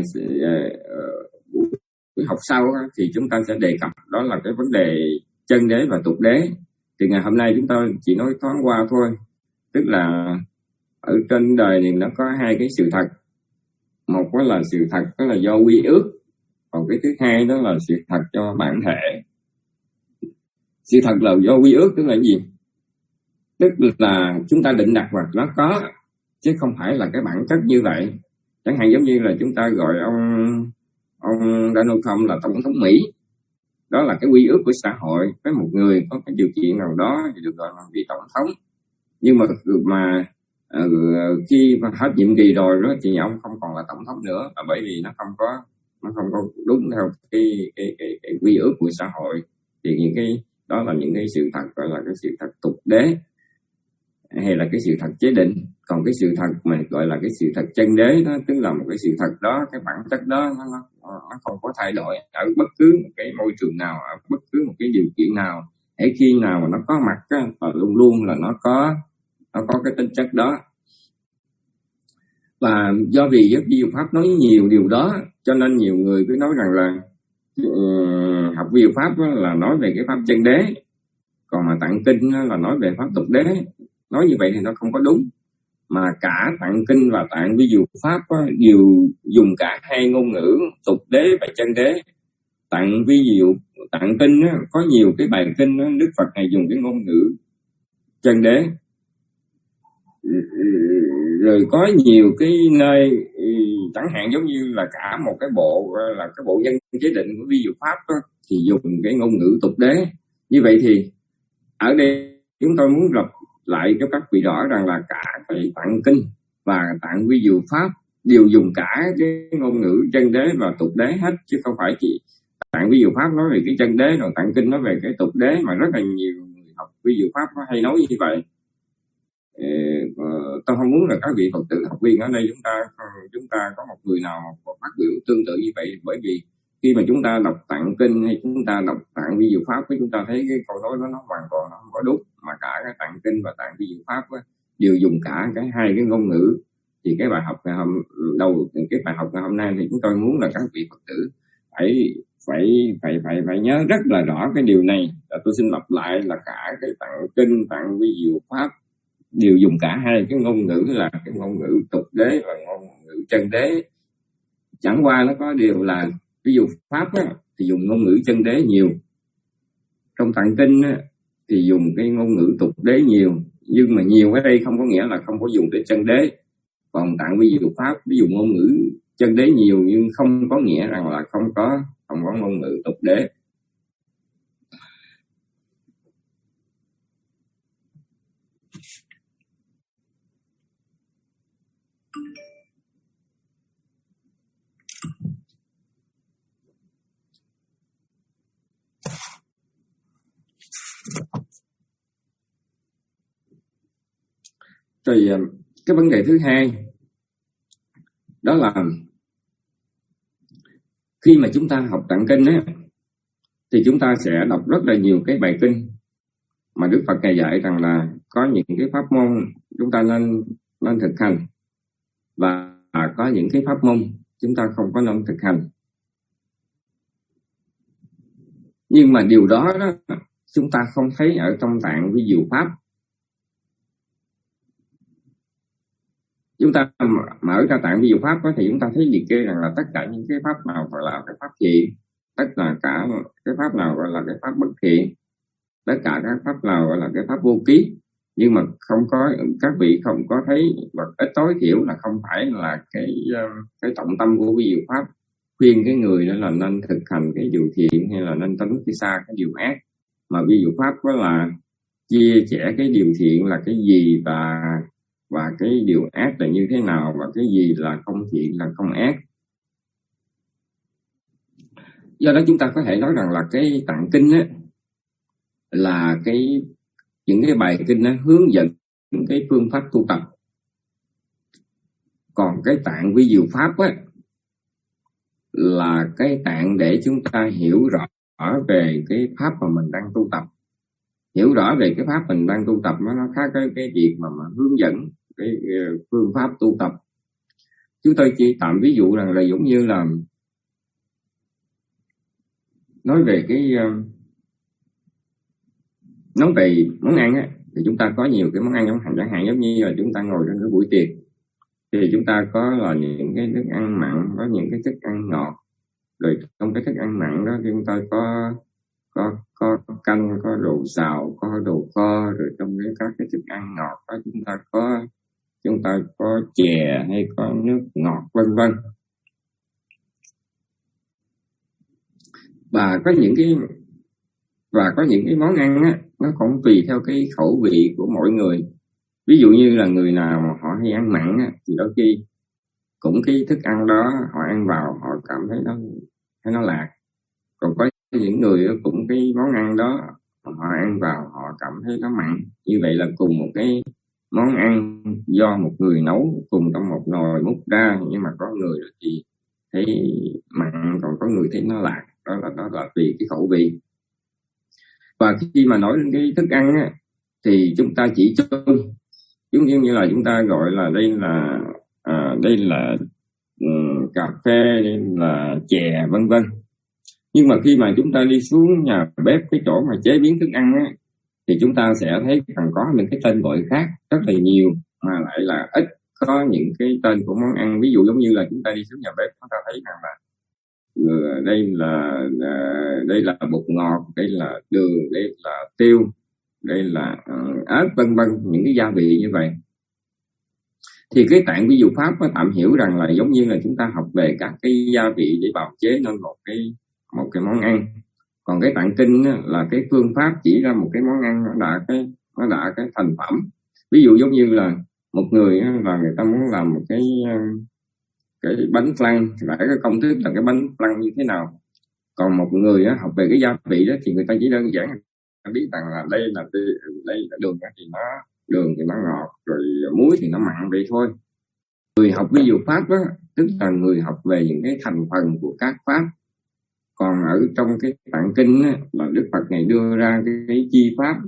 uh, học sau ấy, thì chúng ta sẽ đề cập, đó là cái vấn đề chân đế và tục đế. Thì ngày hôm nay chúng ta chỉ nói thoáng qua thôi, tức là ở trên đời này nó có hai cái sự thật. Một đó là sự thật đó là do quy ước, còn cái thứ hai đó là sự thật cho bản thể. Sự thật là do quy ước tức là gì? Tức là chúng ta định đặt hoặc nó có, chứ không phải là cái bản chất như vậy. Chẳng hạn giống như là chúng ta gọi ông ông Donald Trump là tổng thống Mỹ, đó là cái quy ước của xã hội. Với một người có cái điều kiện nào đó thì được gọi là vị tổng thống, nhưng mà mà uh, khi mà hết nhiệm kỳ rồi đó thì ông không còn là tổng thống nữa, là bởi vì nó không có nó không có đúng theo cái cái cái, cái quy ước của xã hội. Thì những cái đó là những cái sự thật gọi là cái sự thật tục đế, hay là cái sự thật chế định. Còn cái sự thật mà gọi là cái sự thật chân đế đó, tức là một cái sự thật đó, cái bản chất đó nó, nó, nó không có thay đổi ở bất cứ một cái môi trường nào, ở bất cứ một cái điều kiện nào. Hễ khi nào mà nó có mặt á, và luôn luôn là nó có nó có cái tính chất đó. Và do vì giáo vi diệu pháp nói nhiều điều đó, cho nên nhiều người cứ nói rằng là uh, học vi diệu pháp là nói về cái pháp chân đế, còn mà tạng kinh là nói về pháp tục đế. Nói như vậy thì nó không có đúng, mà cả tạng kinh và tạng vi diệu pháp đều dùng cả hai ngôn ngữ tục đế và chân đế. Tạng vi diệu tạng kinh có nhiều cái bài kinh Đức Phật này dùng cái ngôn ngữ chân đế, rồi có nhiều cái nơi chẳng hạn giống như là cả một cái bộ là cái bộ nhân chế định của vi diệu pháp đó, thì dùng cái ngôn ngữ tục đế. Như vậy thì ở đây chúng tôi muốn lập lại cho các vị rõ rằng là cả cái tạng kinh và tạng vi diệu pháp đều dùng cả cái ngôn ngữ chân đế và tục đế hết, chứ không phải chỉ tạng vi diệu pháp nói về cái chân đế rồi tạng kinh nói về cái tục đế, mà rất là nhiều người học vi diệu pháp hay nói như vậy. Ờ, tôi không muốn là các vị Phật tử học viên ở đây chúng ta chúng ta có một người nào phát biểu tương tự như vậy, bởi vì khi mà chúng ta đọc tạng kinh hay chúng ta đọc tạng vi diệu pháp, với chúng ta thấy cái câu nói đó nó hoàn toàn nó không có đúng, mà cả cái tạng kinh và tạng vi diệu pháp á, đều dùng cả cái hai cái ngôn ngữ. Thì cái bài học ngày hôm đầu cái bài học ngày hôm nay thì chúng tôi muốn là các vị Phật tử phải phải phải phải phải nhớ rất là rõ cái điều này. Và tôi xin lặp lại là cả cái tạng kinh, tạng vi diệu pháp đều dùng cả hai cái ngôn ngữ, là cái ngôn ngữ tục đế và ngôn ngữ chân đế. Chẳng qua nó có điều là ví dụ pháp á, thì dùng ngôn ngữ chân đế nhiều, trong tạng kinh á, thì dùng cái ngôn ngữ tục đế nhiều. Nhưng mà nhiều ở đây không có nghĩa là không có dùng tới chân đế. Còn tạng vi diệu pháp ví dụ ngôn ngữ chân đế nhiều, nhưng không có nghĩa rằng là không có không có ngôn ngữ tục đế. Rồi cái vấn đề thứ hai đó là khi mà chúng ta học tạng kinh á, thì chúng ta sẽ đọc rất là nhiều cái bài kinh mà Đức Phật Ngài dạy rằng là có những cái pháp môn chúng ta nên nên thực hành, và có những cái pháp môn chúng ta không có nên thực hành. Nhưng mà điều đó, đó chúng ta không thấy ở trong tạng vi diệu pháp. Chúng ta mở ra tạng vi diệu pháp đó, thì chúng ta thấy liệt kê rằng là tất cả những cái pháp nào gọi là cái pháp thiện, tất cả cả cái pháp nào gọi là cái pháp bất thiện, tất cả các pháp nào gọi là cái pháp vô ký. Nhưng mà không có, các vị không có thấy, và ít tối thiểu là không phải là cái cái trọng tâm của vi diệu pháp khuyên cái người đó là nên thực hành cái điều thiện hay là nên tránh cái xa cái điều ác. Mà vi diệu pháp đó là chia sẻ cái điều thiện là cái gì, và và cái điều ác là như thế nào, và cái gì là không thiện là không ác. Do đó chúng ta có thể nói rằng là cái tạng kinh á, là cái những cái bài kinh á, hướng dẫn những cái phương pháp tu tập. Còn cái tạng vi diệu pháp á, là cái tạng để chúng ta hiểu rõ về cái pháp mà mình đang tu tập. Hiểu rõ về cái pháp mình đang tu tập nó khác cái, cái việc mà, mà hướng dẫn cái phương pháp tu tập. Chúng tôi chỉ tạm ví dụ rằng là giống như là nói về cái nói về món ăn á, thì chúng ta có nhiều cái món ăn, chẳng hạn giống như là chúng ta ngồi trên cái buổi tiệc thì chúng ta có là những cái thức ăn mặn, có những cái thức ăn ngọt. Rồi trong cái thức ăn mặn đó thì chúng ta có có có canh, có đồ xào, có đồ kho. Rồi trong cái các cái thức ăn ngọt đó chúng ta có chúng ta có chè hay có nước ngọt vân vân. Và có những cái và có những cái món ăn á, nó cũng tùy theo cái khẩu vị của mỗi người. Ví dụ như là người nào mà họ hay ăn mặn á, thì đôi khi cũng cái thức ăn đó họ ăn vào họ cảm thấy nó thấy nó lạc. Còn có những người cũng cái món ăn đó họ ăn vào họ cảm thấy nó mặn. Như vậy là cùng một cái món ăn do một người nấu cùng trong một nồi múc ra, nhưng mà có người thì thấy mặn, còn có người thấy nó lạc. Đó là đó là tùy cái khẩu vị. Và khi mà nói đến cái thức ăn á, thì chúng ta chỉ chung, giống như là chúng ta gọi là đây là à, đây là um, cà phê, đây là chè vân vân. Nhưng mà khi mà chúng ta đi xuống nhà bếp, cái chỗ mà chế biến thức ăn á, thì chúng ta sẽ thấy còn có những cái tên gọi khác rất là nhiều, mà lại là ít có những cái tên của món ăn. Ví dụ giống như là chúng ta đi xuống nhà bếp, chúng ta thấy rằng là đây là đây là bột ngọt, đây là đường, đây là tiêu, đây là uh, ớt vân vân, những cái gia vị như vậy. Thì cái tạng vi diệu pháp nó tạm hiểu rằng là giống như là chúng ta học về các cái gia vị để bào chế nên một cái một cái món ăn. Còn cái tạng kinh á, là cái phương pháp chỉ ra một cái món ăn nó đã cái nó đã cái thành phẩm. Ví dụ giống như là một người á, là người ta muốn làm một cái cái bánh flan, thì phải cái công thức là cái bánh flan như thế nào. Còn một người á, học về cái gia vị đó thì người ta chỉ đơn giản biết rằng là đây là đây là đường thì nó đường thì nó ngọt, rồi muối thì nó mặn vậy thôi. Người học vi diệu pháp đó, tức là người học về những cái thành phần của các pháp. Còn ở trong cái tạng kinh á, là Đức Phật này đưa ra cái, cái chi pháp mà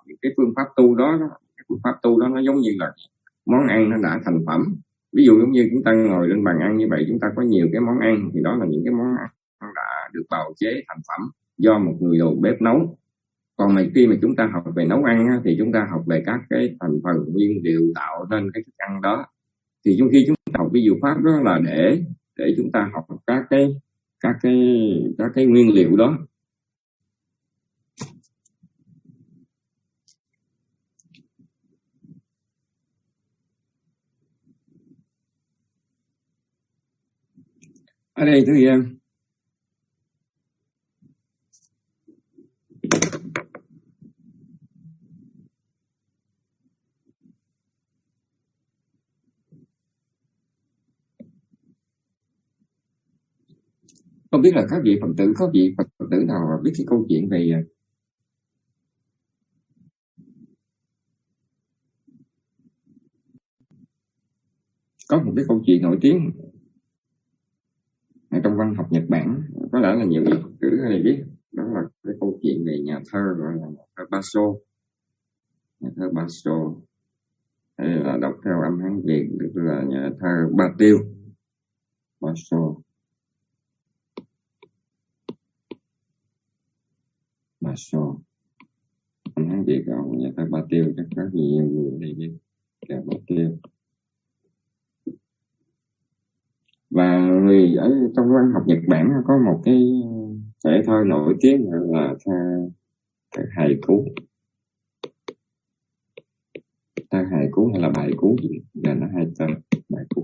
những cái phương pháp tu đó, đó cái phương pháp tu đó nó giống như là món ăn nó đã thành phẩm. Ví dụ giống như chúng ta ngồi lên bàn ăn như vậy, chúng ta có nhiều cái món ăn, thì đó là những cái món ăn đã được bào chế thành phẩm do một người đầu bếp nấu. Còn mà khi mà chúng ta học về nấu ăn á, thì chúng ta học về các cái thành phần nguyên liệu tạo nên cái thức ăn đó. Thì trong khi chúng ta học ví dụ pháp đó là để để chúng ta học các cái các cái các cái nguyên liệu đó. Ở đây thì không biết là các vị Phật tử, có vị Phật tử nào biết cái câu chuyện về có một cái câu chuyện nổi tiếng trong văn học Nhật Bản, có lẽ là nhiều vị Phật tử ở đây biết, đó là cái câu chuyện về nhà thơ gọi là nhà thơ Baso, nhà thơ Baso, hay là đọc theo âm Hán Việt tức là nhà thơ Ba Tiêu, Baso. Baso âm Hán Việt còn nhà thơ Ba Tiêu chắc có nhiều người đây biết là Ba Tiêu. Và người ở trong văn học Nhật Bản có một cái thể thơ nổi tiếng là thơ, thơ hài cú, thơ hài cú hay là bài cú gì là nó hai tên bài cú.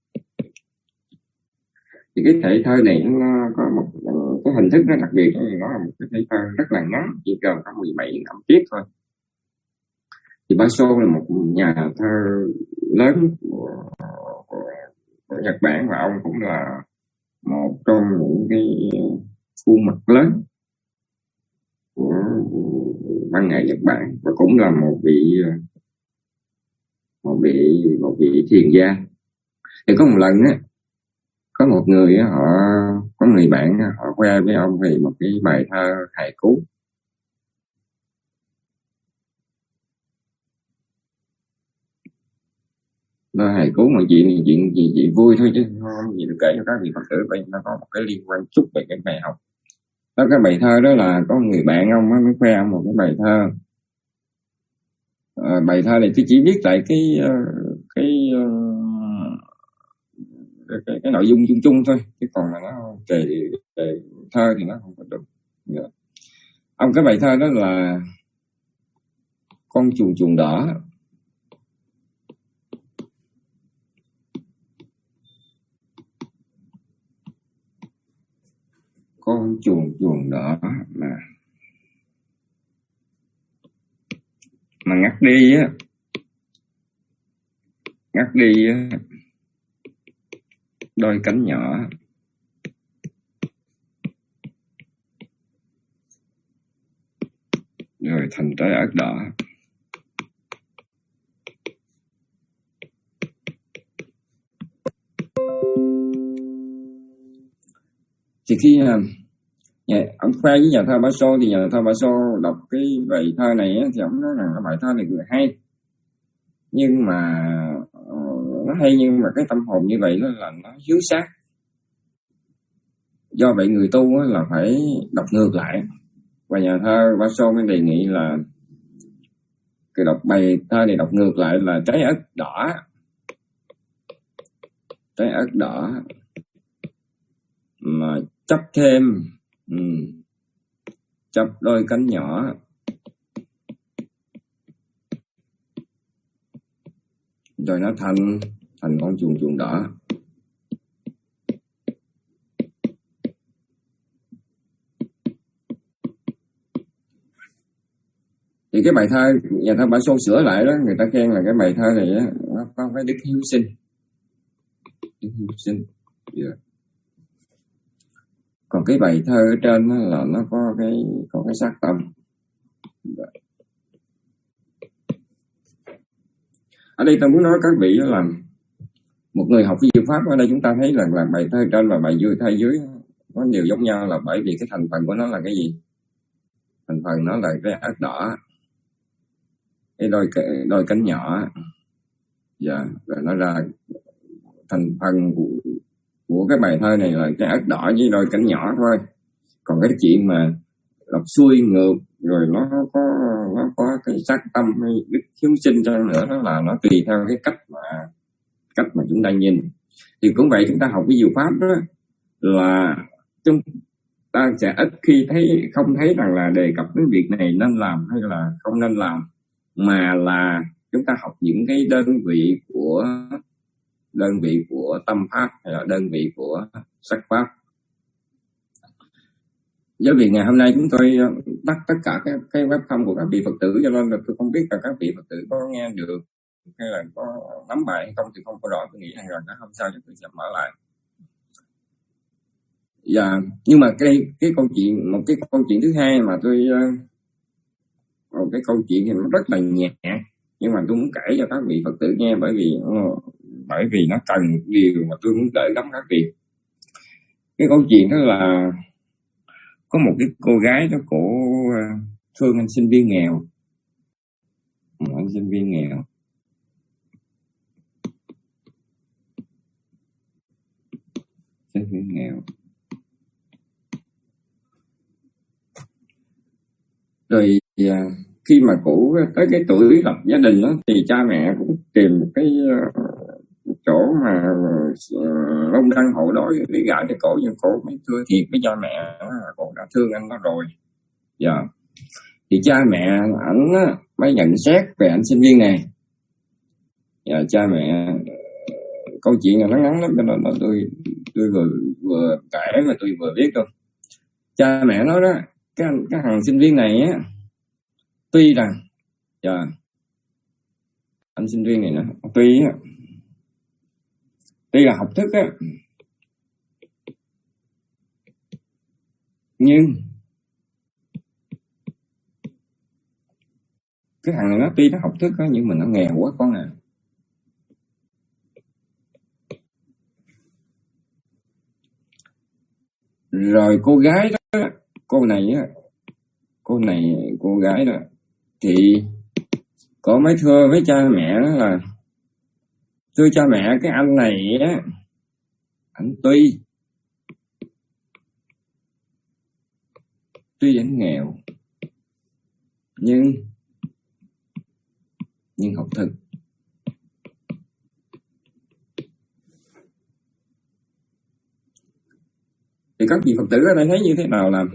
Thì cái thể thơ này nó có một cái hình thức nó đặc biệt, nó là một cái thể thơ rất là ngắn, chỉ cần có mười bảy năm tiết thôi. Thì Baso là một nhà thơ lớn của, của, của Nhật Bản, và ông cũng là một trong những cái khuôn mặt lớn của văn nghệ Nhật Bản, và cũng là một vị một vị một vị thiền gia. Thì có một lần á, có một người á, họ có người bạn á, họ khoe với ông về một cái bài thơ hài cú. Nó hài cú mà chuyện chuyện gì chuyện vui thôi chứ không gì được kể cho các vị Phật tử, vậy nó có một cái liên quan chút về cái bài học đó. Cái bài thơ đó là có người bạn ông mới khoe ông một cái bài thơ. À, bài thơ này tôi chỉ viết lại cái cái cái, cái, cái nội dung chung chung thôi, chứ còn mà nó về, về thơ thì nó không có được. Yeah. Ông cái bài thơ đó là con chuồn chuồn đỏ. Con chuồn chuồn đỏ mà mà ngắt đi á, ngắt đi á, đôi cánh nhỏ, rồi thành trái ớt đỏ. Thì khi nhà, ông khoe với nhà thơ Baso, thì nhà thơ Baso đọc cái bài thơ này thì ông nói rằng cái bài thơ này vừa hay, nhưng mà uh, nó hay nhưng mà cái tâm hồn như vậy nó là nó dướng sát. Do vậy người tu là phải đọc ngược lại, và nhà thơ Baso mới đề nghị là cái đọc bài thơ này đọc ngược lại là trái ớt đỏ, trái ớt đỏ mà chấp thêm ừ, chấp đôi cánh nhỏ, rồi nó thành thành con chuồn chuồn đỏ. Thì cái bài thơ nhà thơ Baso sửa lại đó, người ta khen là cái bài thơ này á, nó có cái đức hiếu sinh, đức hiếu sinh. Yeah. Còn cái bài thơ ở trên là nó có cái có cái sát tâm. Ở đây tôi muốn nói các vị là một người học diệu pháp, ở đây chúng ta thấy là, là bài thơ trên và bài dưới thơ dưới có nhiều giống nhau, là bởi vì cái thành phần của nó là cái gì? Thành phần nó là cái ớt đỏ. cái đôi đôi cánh nhỏ, dạ, rồi nó ra thành phần của, của cái bài thơ này là trái ớt đỏ với đôi cánh nhỏ thôi. Còn cái chuyện mà lọc xuôi ngược rồi nó có nó có cái sát tâm hay đức hiếu sinh cho nữa, đó là nó tùy theo cái cách mà cách mà chúng ta nhìn. Thì cũng vậy, chúng ta học cái diệu pháp đó là chúng ta sẽ ít khi thấy không thấy rằng là đề cập đến việc này nên làm hay là không nên làm, mà là chúng ta học những cái đơn vị của đơn vị của tâm pháp hay là đơn vị của sắc pháp. Do vì ngày hôm nay chúng tôi tắt tất cả cái, cái webcam của các vị Phật tử, cho nên là tôi không biết là các vị Phật tử có nghe được hay là có nắm bài hay không thì không có rõ. Tôi nghĩ rằng là không sao, chúng tôi sẽ mở lại. Dạ, nhưng mà cái cái câu chuyện một cái câu chuyện thứ hai mà tôi một cái câu chuyện thì nó rất là nhẹ, nhưng mà tôi muốn kể cho các vị Phật tử nghe, bởi vì bởi vì nó cần điều mà tôi muốn gửi gắm các vị. Cái câu chuyện đó là có một cái cô gái đó, cổ thương anh sinh viên nghèo, anh sinh viên nghèo. Sinh viên nghèo. Rồi khi mà cổ tới cái tuổi lập gia đình đó, thì cha mẹ cũng tìm một cái một chỗ mà ông đăng hộ đói để gả cho cổ, nhưng cổ mới thưa thiệt với cha mẹ là cổ đã thương anh đó rồi. Dạ. Thì cha mẹ ảnh mới nhận xét về anh sinh viên này. Dạ, cha mẹ câu chuyện là nó ngắn lắm, cho nên là tôi tôi vừa vừa kể mà tôi vừa viết thôi. Cha mẹ nói đó, cái anh, cái thằng sinh viên này á, tuy rằng dạ, anh sinh viên này nè, tuy á, tuy là học thức á, nhưng cái thằng này nó tuy nó học thức á, nhưng mà nó nghèo quá con à. Rồi cô gái đó, cô này á, cô này cô gái đó thì có mới thưa với cha mẹ đó là thưa cha mẹ, cái anh này á, anh tuy tuy anh nghèo nhưng nhưng học thức. Thì các vị Phật tử ở đây thấy như thế nào? Là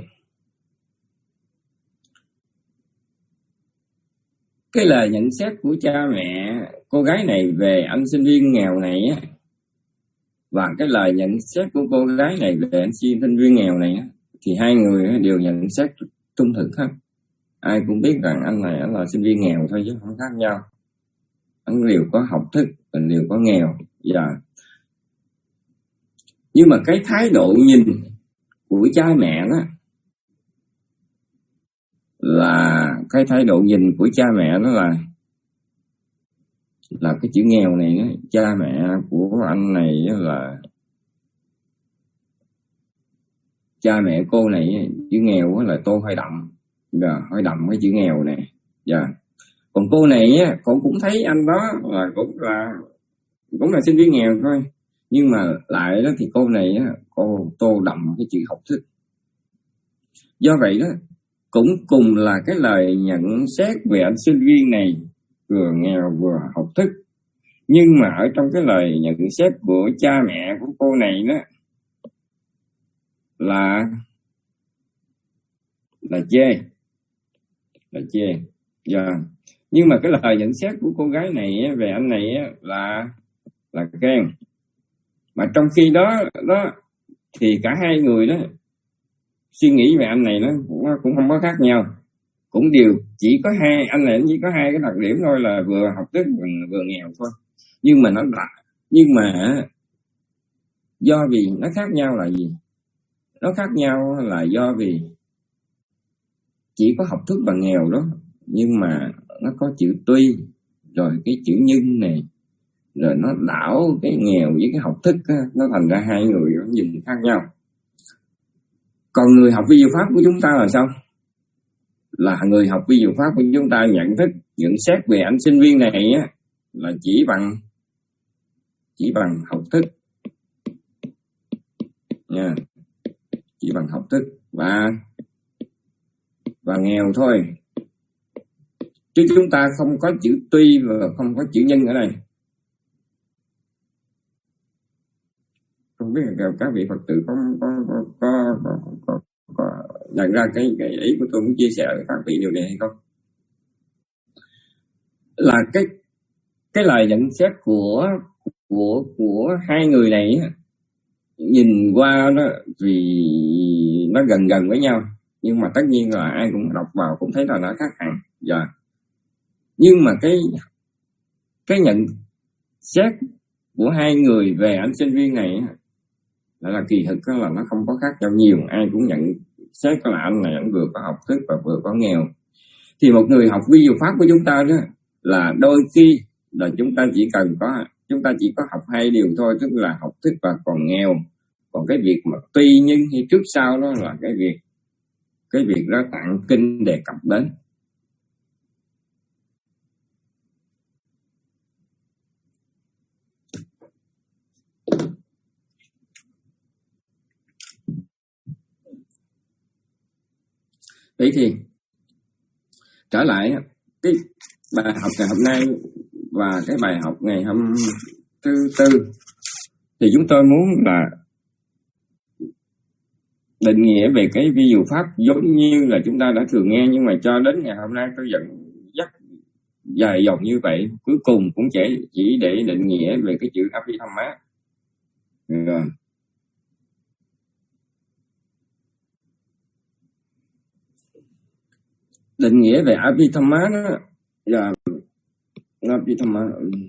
cái lời nhận xét của cha mẹ cô gái này về anh sinh viên nghèo này á, và cái lời nhận xét của cô gái này về anh sinh viên nghèo này á, thì hai người đều nhận xét trung thực hết. Ai cũng biết rằng anh này là sinh viên nghèo thôi chứ không khác nhau. Anh đều có học thức, anh đều có nghèo. Dạ. Nhưng mà cái thái độ nhìn của cha mẹ đó, là cái thái độ nhìn của cha mẹ đó là là cái chữ nghèo này đó, cha mẹ của anh này là cha mẹ cô này chữ nghèo là tô hơi đậm, rồi hơi đậm cái chữ nghèo này. Dạ. Còn cô này á, cô cũng thấy anh đó là cũng là cũng là sinh viên nghèo thôi, nhưng mà lại đó thì cô này á, cô tô đậm cái chữ học thức. Do vậy đó, cũng cùng là cái lời nhận xét về anh sinh viên này vừa nghèo vừa học thức, nhưng mà ở trong cái lời nhận xét của cha mẹ của cô này đó là là chê, là chê. Yeah. Nhưng mà cái lời nhận xét của cô gái này về anh này là là khen. Mà trong khi đó đó thì cả hai người đó suy nghĩ về anh này nó cũng, cũng không có khác nhau, cũng đều chỉ có hai anh này chỉ có hai cái đặc điểm thôi, là vừa học thức vừa, vừa nghèo thôi. Nhưng mà nó đã nhưng mà do vì nó khác nhau là gì? Nó khác nhau là do vì chỉ có học thức và nghèo đó, nhưng mà nó có chữ tuy, rồi cái chữ nhưng này, rồi nó đảo cái nghèo với cái học thức đó, nó thành ra hai người nó nhìn khác nhau. Còn người học vi diệu pháp của chúng ta là sao? Là người học vi diệu pháp của chúng ta nhận thức nhận xét về anh sinh viên này á, là chỉ bằng chỉ bằng học thức nha, chỉ bằng học thức và và nghèo thôi, chứ chúng ta không có chữ tuy và không có chữ nhân ở đây. Không biết là các vị Phật tử có có có có, có, có, có nhận ra cái cái ý của tôi muốn chia sẻ với các vị điều này hay không? Là cái cái lời nhận xét của của của hai người này nhìn qua nó vì nó gần gần với nhau, nhưng mà tất nhiên là ai cũng đọc vào cũng thấy là nó khác hẳn. Dạ. Nhưng mà cái cái nhận xét của hai người về anh sinh viên này là, là kỳ thực là nó không có khác nhau nhiều. Ai cũng nhận xét là anh này anh vừa có học thức và vừa có nghèo. Thì một người học vi diệu pháp của chúng ta đó là đôi khi là chúng ta chỉ cần có chúng ta chỉ có học hai điều thôi, tức là học thức và còn nghèo. Còn cái việc mà tuy nhưng hay trước sau đó là cái việc cái việc đó tạng kinh đề cập đến. Vậy thì trở lại cái bài học ngày hôm nay và cái bài học ngày hôm thứ tư, thì chúng tôi muốn là định nghĩa về cái vi diệu pháp giống như là chúng ta đã thường nghe, nhưng mà cho đến ngày hôm nay tôi vẫn dắt dài dòng như vậy, cuối cùng cũng chỉ chỉ để định nghĩa về cái chữ Abhidhamma. Rồi. Định nghĩa về Abhidhamma đó là Abhidhamma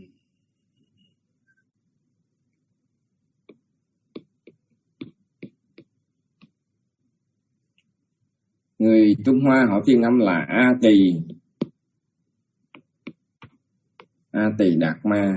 người Trung Hoa họ phiên âm là A Tỳ A Tỳ Đạt Ma.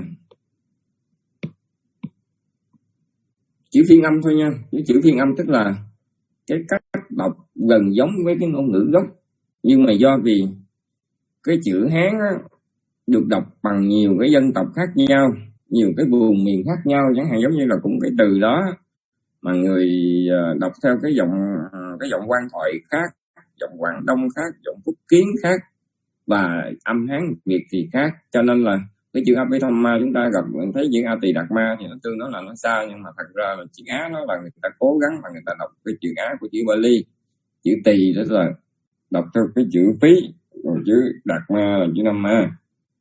Chữ phiên âm thôi nha, cái chữ phiên âm tức là cái cách đọc gần giống với cái ngôn ngữ gốc, nhưng mà do vì cái chữ Hán á, được đọc bằng nhiều cái dân tộc khác nhau, nhiều cái vùng miền khác nhau, chẳng hạn giống như là cũng cái từ đó mà người đọc theo cái giọng cái giọng Quan Thoại khác, giọng Quảng Đông khác, giọng Phúc Kiến khác, và âm Hán Việt thì khác, cho nên là cái chữ Abhidhamma chúng ta gặp mình thấy chữ A Tỳ Đạt Ma thì nó tương đối là nó xa, nhưng mà thật ra là chữ Á nó là người ta cố gắng mà người ta đọc cái chữ Á của chữ Bali, chữ Tỳ đó là đọc theo cái chữ Phí, còn chữ Đạt Ma là chữ Nam Ma.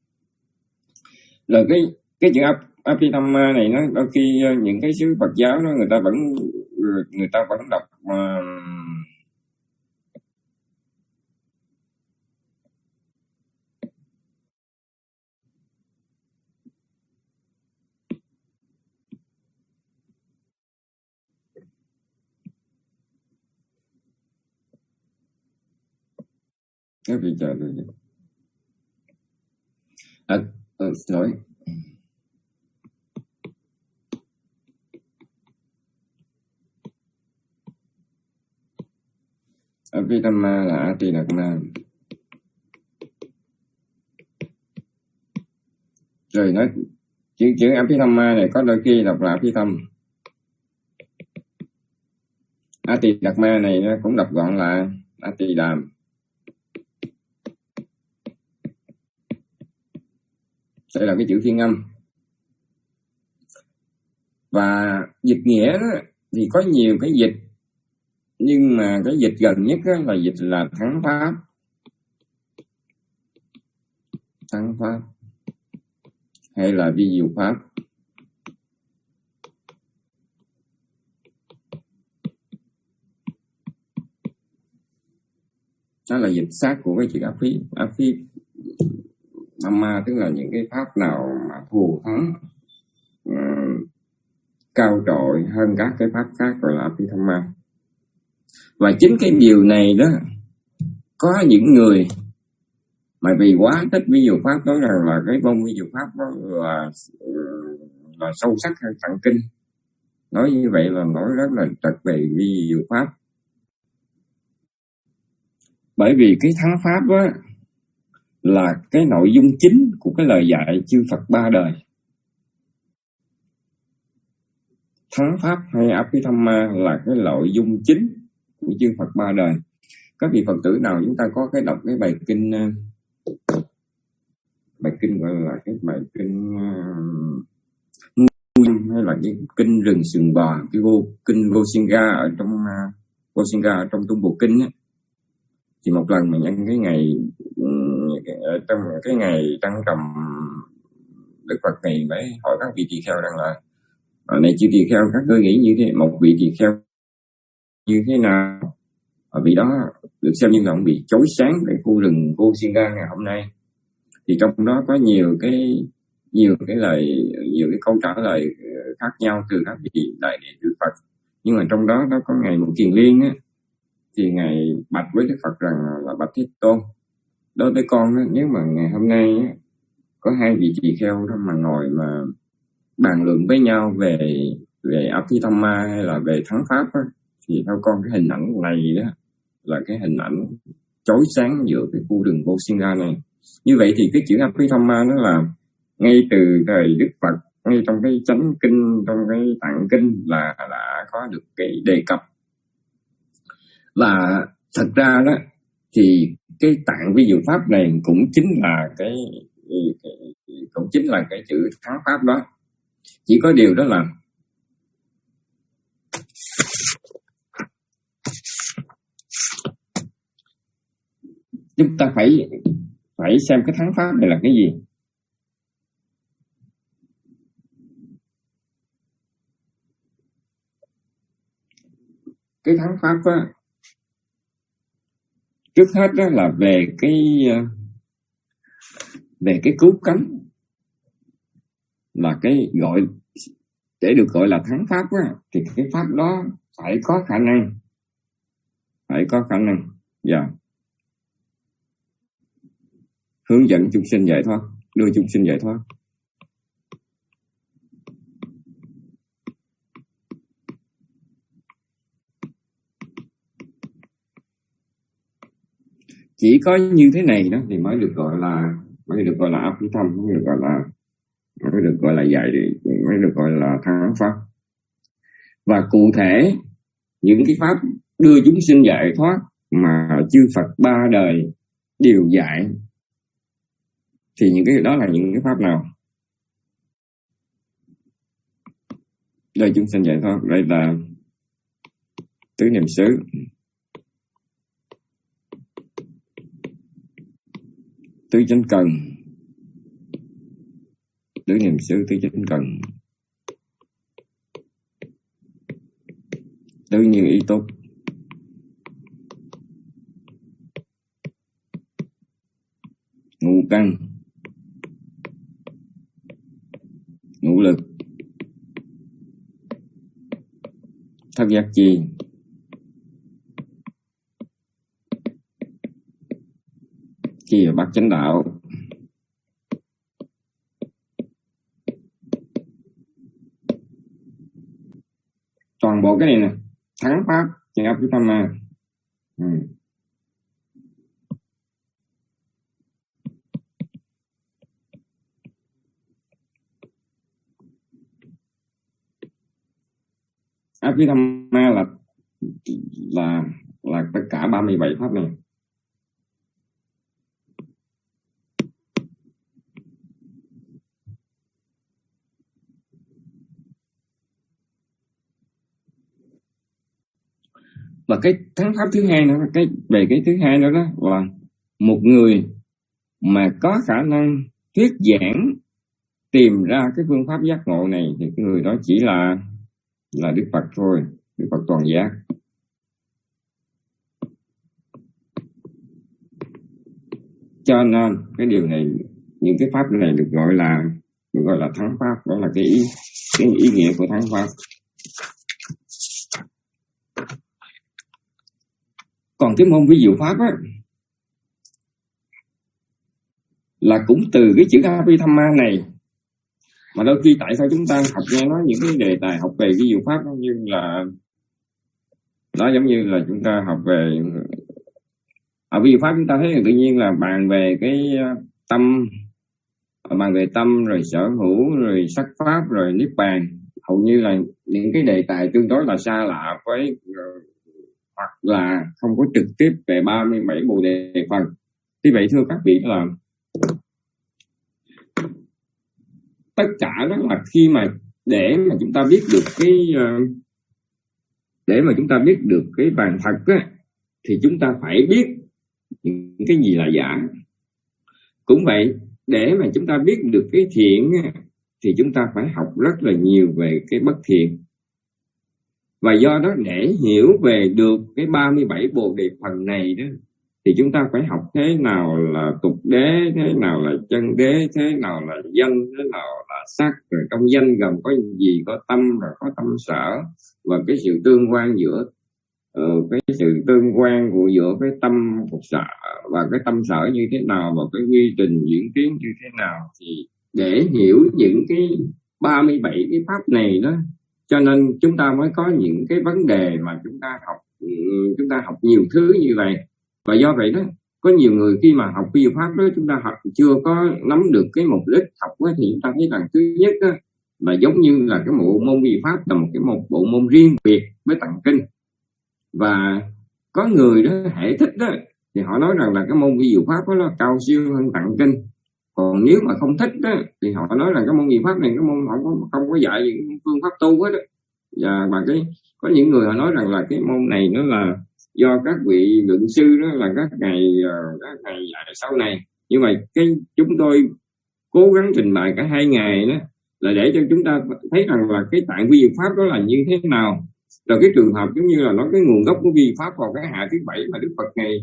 Là cái cái chữ Abhidhamma này nó đôi khi những cái xứ Phật giáo đó người ta vẫn người ta vẫn đọc mà các vị chờ tôi. À, à, xin lỗi. Abhidhamma là A Tỳ Đạt Ma. Rồi nói chữ chữ Abhidhamma này có đôi khi đọc là Abhidham. A Tỳ Đạt Ma này nó cũng đọc gọn là A Tỳ Đàm. Đây là cái chữ phiên âm. Và dịch nghĩa đó, thì có nhiều cái dịch, nhưng mà cái dịch gần nhất đó là dịch là thắng pháp. Thắng pháp hay là vi diệu pháp. Đó là dịch sát của cái chữ áp phí. Áp phí Mama tức là những cái pháp nào mà thù thắng uh, cao trội hơn các cái pháp khác gọi là Abhidhamma. Và chính cái điều này đó, có những người mà vì quá thích vi diệu pháp nói rằng là cái môn vi diệu pháp đó là, là sâu sắc hơn tạng kinh. Nói như vậy là nói rất là trật về vi diệu pháp. Bởi vì cái thắng pháp đó là cái nội dung chính của cái lời dạy chư Phật ba đời. Thắng Pháp hay Abhidhamma là cái nội dung chính của chư Phật ba đời. Các vị Phật tử nào chúng ta có cái đọc cái bài kinh bài kinh gọi là cái bài kinh uh, hay là cái kinh rừng sừng bò, cái vô kinh Gosinga ở trong uh, Gosinga ở trong Tung Bộ Kinh á, thì một lần mà nhân cái ngày uh, trong cái ngày trăng trầm Đức Phật này mới hỏi các vị tỳ kheo rằng là ở này chư tỳ kheo, các ngươi nghĩ như thế, một vị tỳ kheo như thế nào? Ở vị đó được xem như là ông bị chói sáng cái khu rừng Gosinga ngày hôm nay. Thì trong đó có nhiều cái nhiều cái lời nhiều cái câu trả lời khác nhau từ các vị đại đệ tử Phật. Nhưng mà trong đó nó có ngày một Kiền Liên á, thì ngài bạch với Đức Phật rằng là bạch Thế Tôn, đối với con á, nếu mà ngày hôm nay á, có hai vị tỳ kheo đó mà ngồi mà bàn luận với nhau về về Abhidhamma hay là về thắng pháp á, thì theo con cái hình ảnh này đó là cái hình ảnh chói sáng giữa cái khu rừng Gosinga này. Như vậy thì cái chữ Abhidhamma nó là ngay từ thời Đức Phật, ngay trong cái chánh kinh, trong cái tạng kinh là đã có được cái đề cập. Là thật ra đó thì cái tạng vi diệu pháp này cũng chính là cái, cái cũng chính là cái chữ thắng pháp đó. Chỉ có điều đó là chúng ta phải phải xem cái thắng pháp này là cái gì. Cái thắng pháp á, trước hết đó là về cái về cái cứu cánh, là cái gọi để được gọi là thắng pháp á, thì cái pháp đó phải có khả năng, phải có khả năng, dạ, yeah. Hướng dẫn chúng sinh giải thoát, đưa chúng sinh giải thoát. Chỉ có như thế này đó thì mới được gọi là mới được gọi là Abhidhamma, mới được gọi là mới được gọi là dạy, mới được gọi là thắng pháp. Và cụ thể những cái pháp đưa chúng sinh giải thoát mà chư Phật ba đời đều dạy thì những cái đó là những cái pháp nào? Đưa chúng sinh giải thoát, đây là tứ niệm xứ, tứ chánh cần, tứ niệm xứ, tứ chánh cần, tứ như ý túc, ngũ căn, ngũ lực, thất giác chi, chi là bát chánh đạo, toàn bộ cái này nè, thắng pháp trên Abhidhamma. Ừ. Abhidhamma là là là tất cả ba mươi bảy pháp này. Và cái thắng pháp thứ hai nữa, cái về cái thứ hai nữa đó là một người mà có khả năng thuyết giảng tìm ra cái phương pháp giác ngộ này thì cái người đó chỉ là là Đức Phật thôi, Đức Phật toàn giác. Cho nên cái điều này, những cái pháp này được gọi là được gọi là thắng pháp, đó là cái ý cái ý nghĩa của thắng pháp. Còn cái môn vi diệu pháp á là cũng từ cái chữ Abhidhamma này mà đôi khi tại sao chúng ta học nghe nói những cái đề tài học về vi diệu pháp như là nó giống như là chúng ta học về ở vi pháp chúng ta thấy là tự nhiên là bàn về cái tâm, bàn về tâm rồi sở hữu rồi sắc pháp rồi niết bàn, hầu như là những cái đề tài tương đối là xa lạ với, hoặc là không có trực tiếp về ba mươi bảy bồ đề phần. Vì vậy thưa các vị là tất cả đó là khi mà để mà chúng ta biết được cái để mà chúng ta biết được cái bàn thật á, thì chúng ta phải biết những cái gì là giả. Cũng vậy, để mà chúng ta biết được cái thiện á, thì chúng ta phải học rất là nhiều về cái bất thiện. Và do đó để hiểu về được cái ba mươi bảy bồ đề phần này đó, thì chúng ta phải học thế nào là tục đế, thế nào là chân đế, thế nào là danh, thế nào là sắc, rồi trong danh gồm có gì, có tâm, rồi có tâm sở, và cái sự tương quan giữa uh, cái sự tương quan của giữa cái tâm của sở và cái tâm sở như thế nào, và cái quy trình diễn tiến như thế nào. Thì để hiểu những cái ba mươi bảy cái pháp này đó, cho nên chúng ta mới có những cái vấn đề mà chúng ta học, chúng ta học nhiều thứ như vậy. Và do vậy đó, có nhiều người khi mà học vi pháp đó, chúng ta học chưa có nắm được cái mục đích học đó, thì chúng ta thấy rằng thứ nhất đó, là giống như là cái bộ môn vi pháp là một cái một bộ môn riêng biệt với tạng kinh. Và có người đó hệ thích đó, thì họ nói rằng là cái môn vi diệu pháp đó nó cao siêu hơn tạng kinh. Còn nếu mà không thích đó, thì họ nói rằng cái môn vi pháp này cái môn không có không có dạy những phương pháp tu hết đó. Và và cái có những người họ nói rằng là cái môn này nó là do các vị luận sư đó là các ngày các ngày dạy sau này. Nhưng mà cái chúng tôi cố gắng trình bày cả hai ngày đó là để cho chúng ta thấy rằng là cái tạng vi diệu pháp đó là như thế nào. Rồi cái trường hợp giống như là nói cái nguồn gốc của vi pháp vào cái hạ thứ bảy mà Đức Phật ngày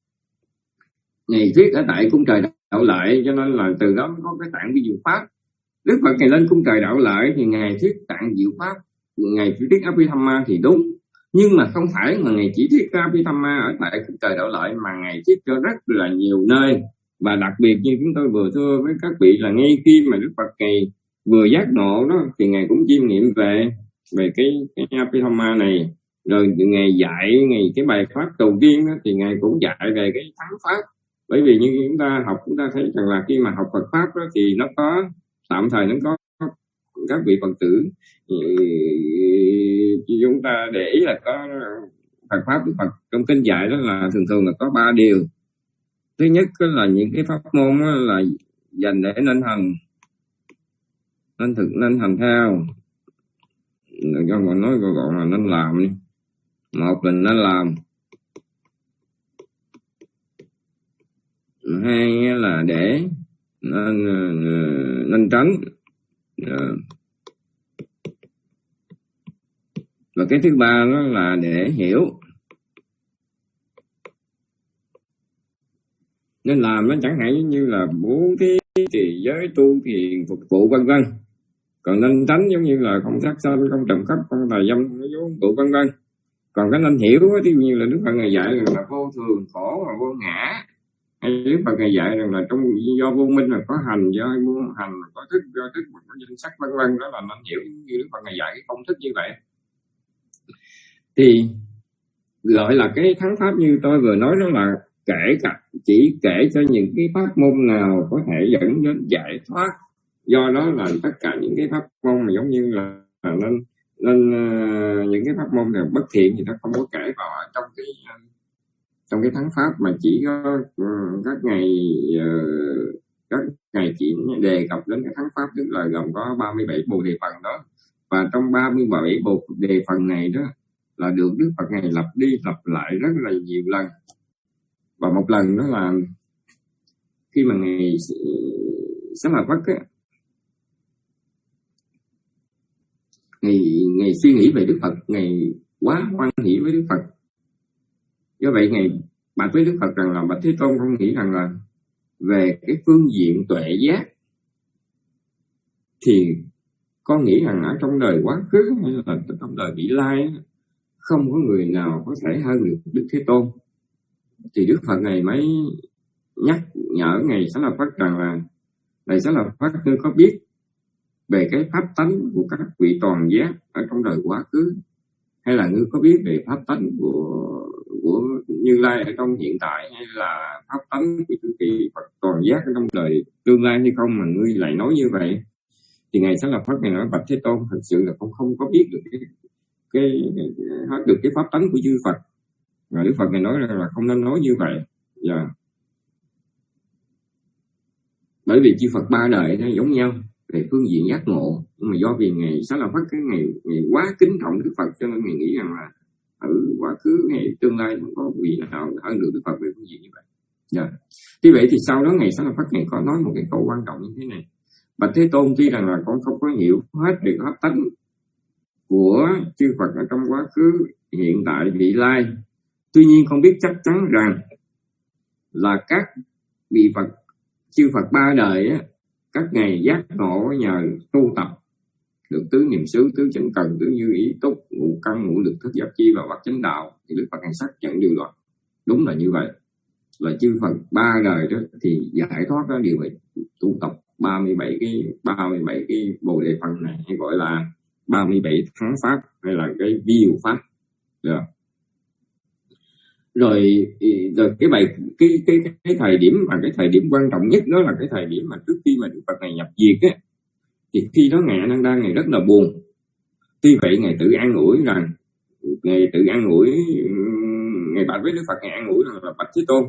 ngày thuyết ở tại cung trời Đạo Lợi, cho nên là từ đó có cái tạng vi diệu pháp. Đức Phật ngày lên cung trời Đạo Lợi thì ngày thuyết tạng diệu pháp, ngày thuyết Abhidhamma thì đúng. Nhưng mà không phải mà ngày chỉ thuyết Abhidhamma ở tại cung trời Đạo Lợi, mà ngày thuyết cho rất là nhiều nơi. Và đặc biệt như chúng tôi vừa thưa với các vị là ngay khi mà Đức Phật ngày vừa giác ngộ đó, thì ngài cũng chiêm nghiệm về về cái, cái Abhidhamma này. Rồi ngày dạy ngày cái bài pháp đầu tiên đó, thì ngài cũng dạy về cái thắng pháp. Bởi vì như chúng ta học, chúng ta thấy rằng là khi mà học Phật pháp đó, thì nó có tạm thời nó có các vị Phật tử chúng ta để ý là có Phật pháp Đức Phật trong kinh dạy đó là thường thường là có ba điều. Thứ nhất là những cái pháp môn là dành để nên hành, nên thực nên hành theo, cho mọi nói gọi là nên làm. Một là nên làm, hai là để nên nên tránh, và cái thứ ba đó là để hiểu. Nên làm nó chẳng hạn như là bố thí, trì giới, tu thiền, phục vụ vân vân. Còn nên tránh giống như là không sát sanh, không trộm cắp, không tà dâm, không vô tụ vân vân. Còn cái nên hiểu ví dụ như là Đức Phật ngày dạy là vô thường, khổ và vô ngã. Hay Đức Phật ngày dạy rằng là trong do vô minh là có hành, do vô hành là có thức, do thức mà có danh sắc vân vân. Đó là nên hiểu như Đức Phật ngày dạy cái công thức như vậy. Thì gọi là cái thắng pháp như tôi vừa nói, đó là kể cả chỉ kể cho những cái pháp môn nào có thể dẫn đến giải thoát. Do đó là tất cả những cái pháp môn mà giống như là, là nên nên uh, những cái pháp môn nào bất thiện thì nó không có kể vào trong cái uh, trong cái thắng pháp, mà chỉ có uh, các ngày uh, các ngày chỉ đề cập đến cái thắng pháp, tức là gồm có ba mươi bảy bồ đề phần đó. Và trong ba mươi bảy bồ đề phần này đó là được Đức Phật ngày lặp đi lặp lại rất là nhiều lần. Và một lần đó là khi mà ngày Xá Lợi Phất á, ngày ngày suy nghĩ về Đức Phật, ngày quá hoan hỷ với Đức Phật. Do vậy ngày bạch với Đức Phật rằng là bạch Thế Tôn không nghĩ rằng là về cái phương diện tuệ giác thì con nghĩ rằng ở trong đời quá khứ hay là trong đời vị lai không có người nào có thể hơn được Đức Thế Tôn. Thì Đức Phật này mới nhắc nhở ngày Xá Lợi Phất rằng là ngày Xá Lợi Phất ngươi có biết về cái pháp tánh của các vị toàn giác ở trong đời quá khứ, hay là ngươi có biết về pháp tánh của của Như Lai ở trong hiện tại, hay là pháp tánh của chư vị Phật toàn giác ở trong đời tương lai hay không mà ngươi lại nói như vậy? Thì Ngài Xá Lợi Phất này nói: bạch Thế Tôn, thật sự là con không có biết được cái cái hết được cái pháp tánh của chư Phật. Và Đức Phật này nói là, là không nên nói như vậy. Yeah. Bởi vì chư Phật ba đời nó giống nhau về phương diện giác ngộ, nhưng mà do vì Ngài Xá Lợi Phất cái ngày ngày quá kính trọng Đức Phật, cho nên Ngài nghĩ rằng là ở quá khứ ngày tương lai không có vị nào hơn được Đức Phật về phương diện như vậy. Yeah. Tuy vậy thì sau đó Ngài Xá Lợi Phất này có nói một cái câu quan trọng như thế này: bạch Thế Tôn, tuy rằng là con không có hiểu hết được pháp tánh của chư Phật ở trong quá khứ, hiện tại, vị lai, tuy nhiên con biết chắc chắn rằng là các vị Phật, chư Phật ba đời á, các ngài giác ngộ nhờ tu tập được tứ niệm xứ, tứ chánh cần, tứ như ý túc, ngũ căn, ngũ lực, thức giác chi và bát chánh đạo. Thì Đức Phật ngài xác nhận điều đó đúng là như vậy, là chư Phật ba đời đó thì giải thoát đó điều vậy, tu tập ba mươi bảy cái ba mươi bảy cái bồ đề phần này, hay gọi là ba mươi bảy thắng pháp, hay là cái vi diệu pháp. Được. Rồi rồi cái bài cái cái cái thời điểm mà cái thời điểm quan trọng nhất đó là cái thời điểm mà trước khi mà Đức Phật này nhập diệt á, thì khi đó ngài A Nan Đa ngài rất là buồn. Tuy vậy ngài tự an ủi rằng ngài tự an ủi ngài bảo với Đức Phật, ngài an ủi rằng là bạch Thế Tôn,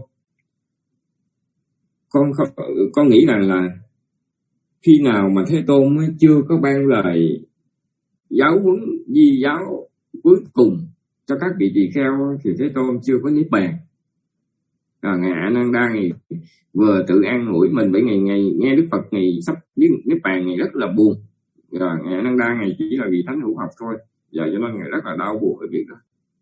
con không, con nghĩ rằng là khi nào mà Thế Tôn chưa có ban lời giáo huấn di giáo cuối cùng cho các vị tỳ kheo thì Thế Tôn chưa có niết bàn. À, ngài A Nan Đa ngài vừa tự an ủi mình, bởi ngày ngày nghe Đức Phật ngày sắp niết bàn, ngài rất là buồn. Rồi ngài A Nan Đa ngài chỉ là vì thánh hữu học thôi, giờ cho nên ngài rất là đau buồn về việc đó.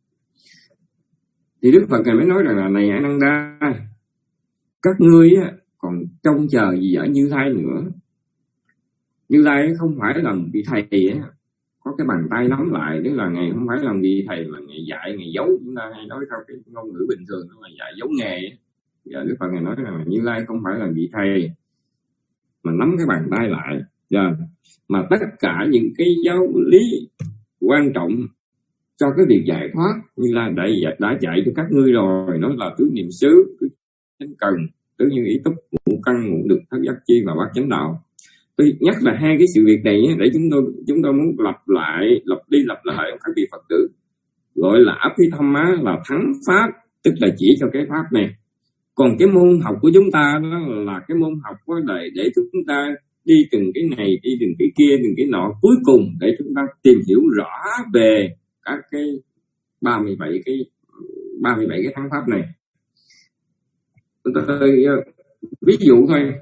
Thì Đức Phật ngài mới nói rằng là: này A Nan Đa, các ngươi còn trông chờ gì ở Như Lai nữa? Như Lai không phải là một vị thầy có cái bàn tay nắm lại, tức là ngài không phải làm gì thầy mà ngài dạy, ngài giấu. Chúng ta hay nói theo cái ngôn ngữ bình thường đó là dạy giấu nghề. Giờ Đức Phật ngài nói rằng là Như Lai không phải là vị thầy mà nắm cái bàn tay lại, giờ mà tất cả những cái giáo lý quan trọng cho cái việc giải thoát Như Lai đã, đã dạy cho các ngươi rồi. Đó là tứ niệm xứ, tứ chánh cần, tứ như ý túc, ngũ căn, ngũ lực, thất giác chi và bát chánh đạo. Tôi nhắc là hai cái sự việc này để chúng tôi chúng tôi muốn lặp lại, lặp đi lặp lại các vị Phật tử, gọi là Abhidhamma, là thắng pháp, tức là chỉ cho cái pháp này. Còn cái môn học của chúng ta đó là cái môn học có để để chúng ta đi từng cái này, đi từng cái kia, từng cái nọ, cuối cùng để chúng ta tìm hiểu rõ về các cái ba mươi bảy cái ba mươi bảy cái thắng pháp này. Tôi ví dụ thôi.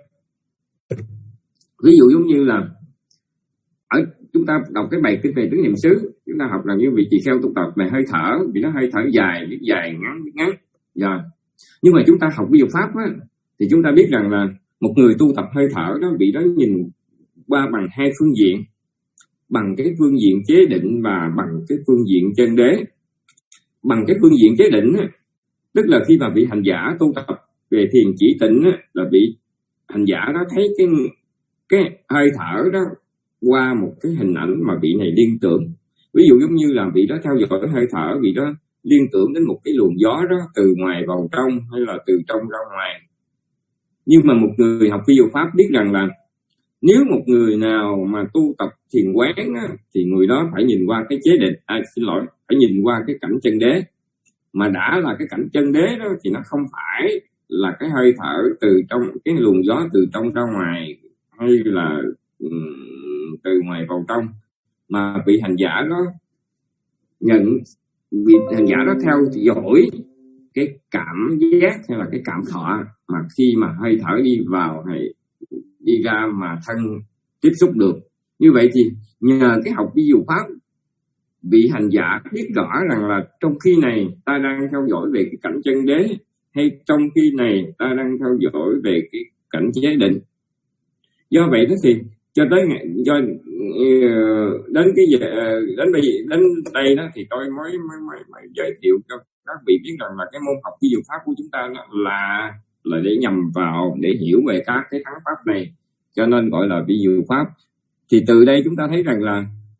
Ví dụ giống như là ở chúng ta đọc cái bài kinh về tứ niệm xứ, chúng ta học là như vị tỳ kheo tu tập về hơi thở, vì nó hơi thở dài, biết dài, ngắn, biết ngắn. Rồi. Nhưng mà chúng ta học vi diệu pháp á, thì chúng ta biết rằng là một người tu tập hơi thở đó, vị đó nhìn qua bằng hai phương diện, bằng cái phương diện chế định và bằng cái phương diện chân đế. Bằng cái phương diện chế định á, tức là khi mà vị hành giả tu tập về thiền chỉ tịnh á, là vị hành giả đó thấy cái cái hơi thở đó qua một cái hình ảnh mà vị này liên tưởng. Ví dụ giống như là vị đó theo dõi hơi thở, vị đó liên tưởng đến một cái luồng gió đó từ ngoài vào trong hay là từ trong ra ngoài. Nhưng mà một người học vi diệu pháp biết rằng là nếu một người nào mà tu tập thiền quán á, thì người đó phải nhìn qua cái chế định, à, xin lỗi, phải nhìn qua cái cảnh chân đế. Mà đã là cái cảnh chân đế đó thì nó không phải là cái hơi thở từ trong, cái luồng gió từ trong ra ngoài hay là um, từ ngoài vào trong, mà vị hành giả đó nhận, vị hành giả đó theo dõi cái cảm giác hay là cái cảm thọ mà khi mà hơi thở đi vào hay đi ra mà thân tiếp xúc được. Như vậy thì nhờ cái học vi diệu pháp, vị hành giả biết rõ rằng là trong khi này ta đang theo dõi về cái cảnh chân đế, hay trong khi này ta đang theo dõi về cái cảnh chế định. Do vậy đó thì cho tới ngày do đến cái đến bây đến đây đó thì tôi mới mới, mới, mới giới thiệu cho các vị biết rằng là cái môn học vi diệu pháp của chúng ta là là để nhằm vào để hiểu về các cái thắng pháp này, cho nên gọi là vi diệu pháp. Thì từ đây chúng ta thấy rằng là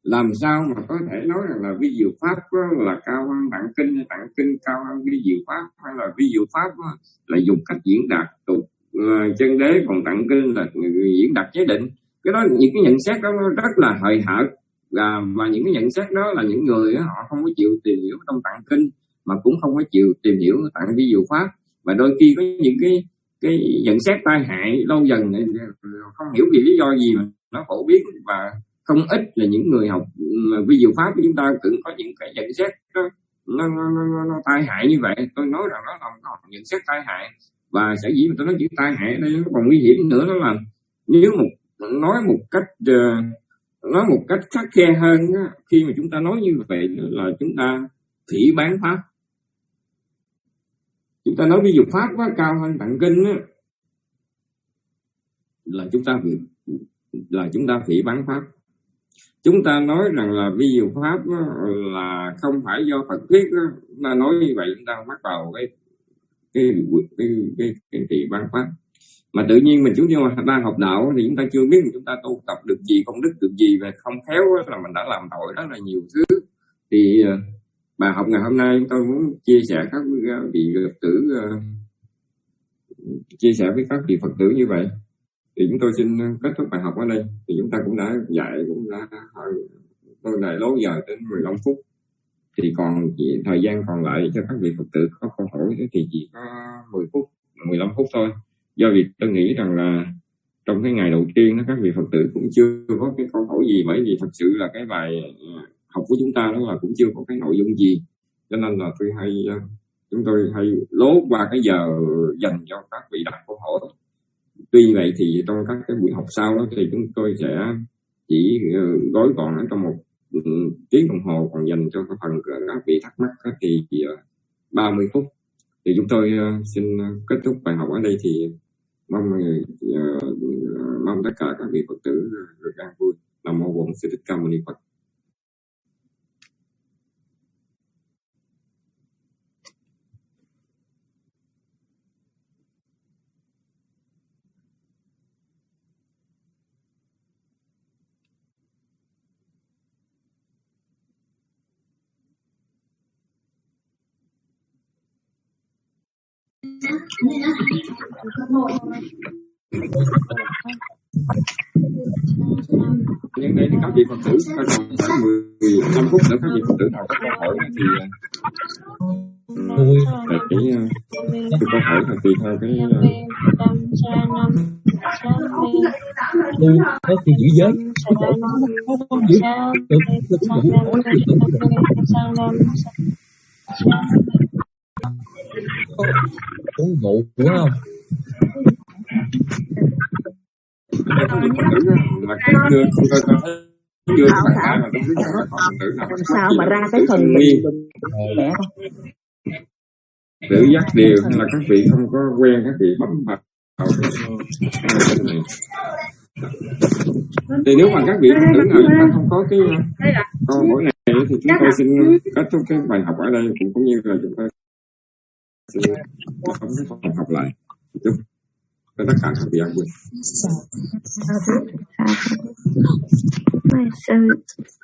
làm sao mà có thể nói rằng là vi diệu pháp là cao hơn tạng kinh, hay tạng kinh cao hơn vi diệu pháp, hay là vi diệu pháp là dùng cách diễn đạt tục uh, chân đế, còn tạng kinh là diễn đạt chế định. Cái đó, những cái nhận xét đó rất là hời hợt, và, và những cái nhận xét đó là những người đó, họ không có chịu tìm hiểu trong tạng kinh, mà cũng không có chịu tìm hiểu tạng vi diệu pháp, và đôi khi có những cái cái nhận xét tai hại lâu dần không hiểu vì lý do gì mà nó phổ biến, và không ít là những người học vi diệu pháp của chúng ta cũng có những cái nhận xét đó, nó, nó, nó, nó tai hại như vậy. Tôi nói rằng nó là một nhận xét tai hại, và sở dĩ mà tôi nói chữ tai hại đây nó còn nguy hiểm nữa, đó là nếu một nói một cách uh, nói một cách khắt khe hơn á, khi mà chúng ta nói như vậy là chúng ta phỉ bán pháp. Chúng ta nói ví dụ pháp quá cao hơn tạng kinh á, là chúng ta bị là chúng ta phỉ bán pháp. Chúng ta nói rằng là vi diệu pháp là không phải do Phật thuyết, ta nói như vậy chúng ta bắt đầu cái cái cái cái cái phỉ bán pháp. Mà tự nhiên mình chúng ta đang học đạo thì chúng ta chưa biết chúng ta tu tập được gì, công đức được gì, và không khéo là mình đã làm tội rất là nhiều thứ. Thì bài học ngày hôm nay tôi muốn chia sẻ các vị Phật tử, chia sẻ với các vị Phật tử như vậy. Thì chúng tôi xin kết thúc bài học ở đây. Thì chúng ta cũng đã dạy, cũng đã tôi này lố giờ đến mười lăm phút. Thì còn chỉ, thời gian còn lại cho các vị Phật tử có câu hỏi thì chỉ có mười phút, mười lăm phút thôi. Do vì tôi nghĩ rằng là trong cái ngày đầu tiên đó, các vị Phật tử cũng chưa có cái câu hỏi gì, bởi vì thật sự là cái bài học của chúng ta đó là cũng chưa có cái nội dung gì, cho nên là tôi hay chúng tôi hay lố qua cái giờ dành cho các vị đặt câu hỏi. Tuy vậy thì trong các cái buổi học sau đó thì chúng tôi sẽ chỉ gói gọn ở trong một tiếng đồng hồ, còn dành cho cái phần các vị thắc mắc thì ba mươi phút. Thì chúng tôi xin kết thúc bài học ở đây. Thì mong uh, mong tất cả các vị Phật tử được an vui. Nam mô Bổn Sư Thích Ca Mâu Ni Phật. Nhân đây thì các vị Phật tử có còn khoảng mười lăm phút nữa, các vị Phật tử nào có câu hỏi thì về cái cái câu hỏi là tùy theo cái có thì giữ giới không có giữ được được nói gì được có ngộ đúng không? Mà cái chưa không có chưa bạn ai mà trong cái Phật tử nào sao mà ra cái phần nguyên tự giác điều, hay là các vị không có quen, các vị bấm vào thì nếu mà các vị Phật tử nào chúng ta không có cái câu hỏi này thì chúng tôi xin kết thúc cái bài học ở đây, cũng cũng như là chúng tôi xin không cái phòng học lại chúc cho tất cả các vị an vui. Sư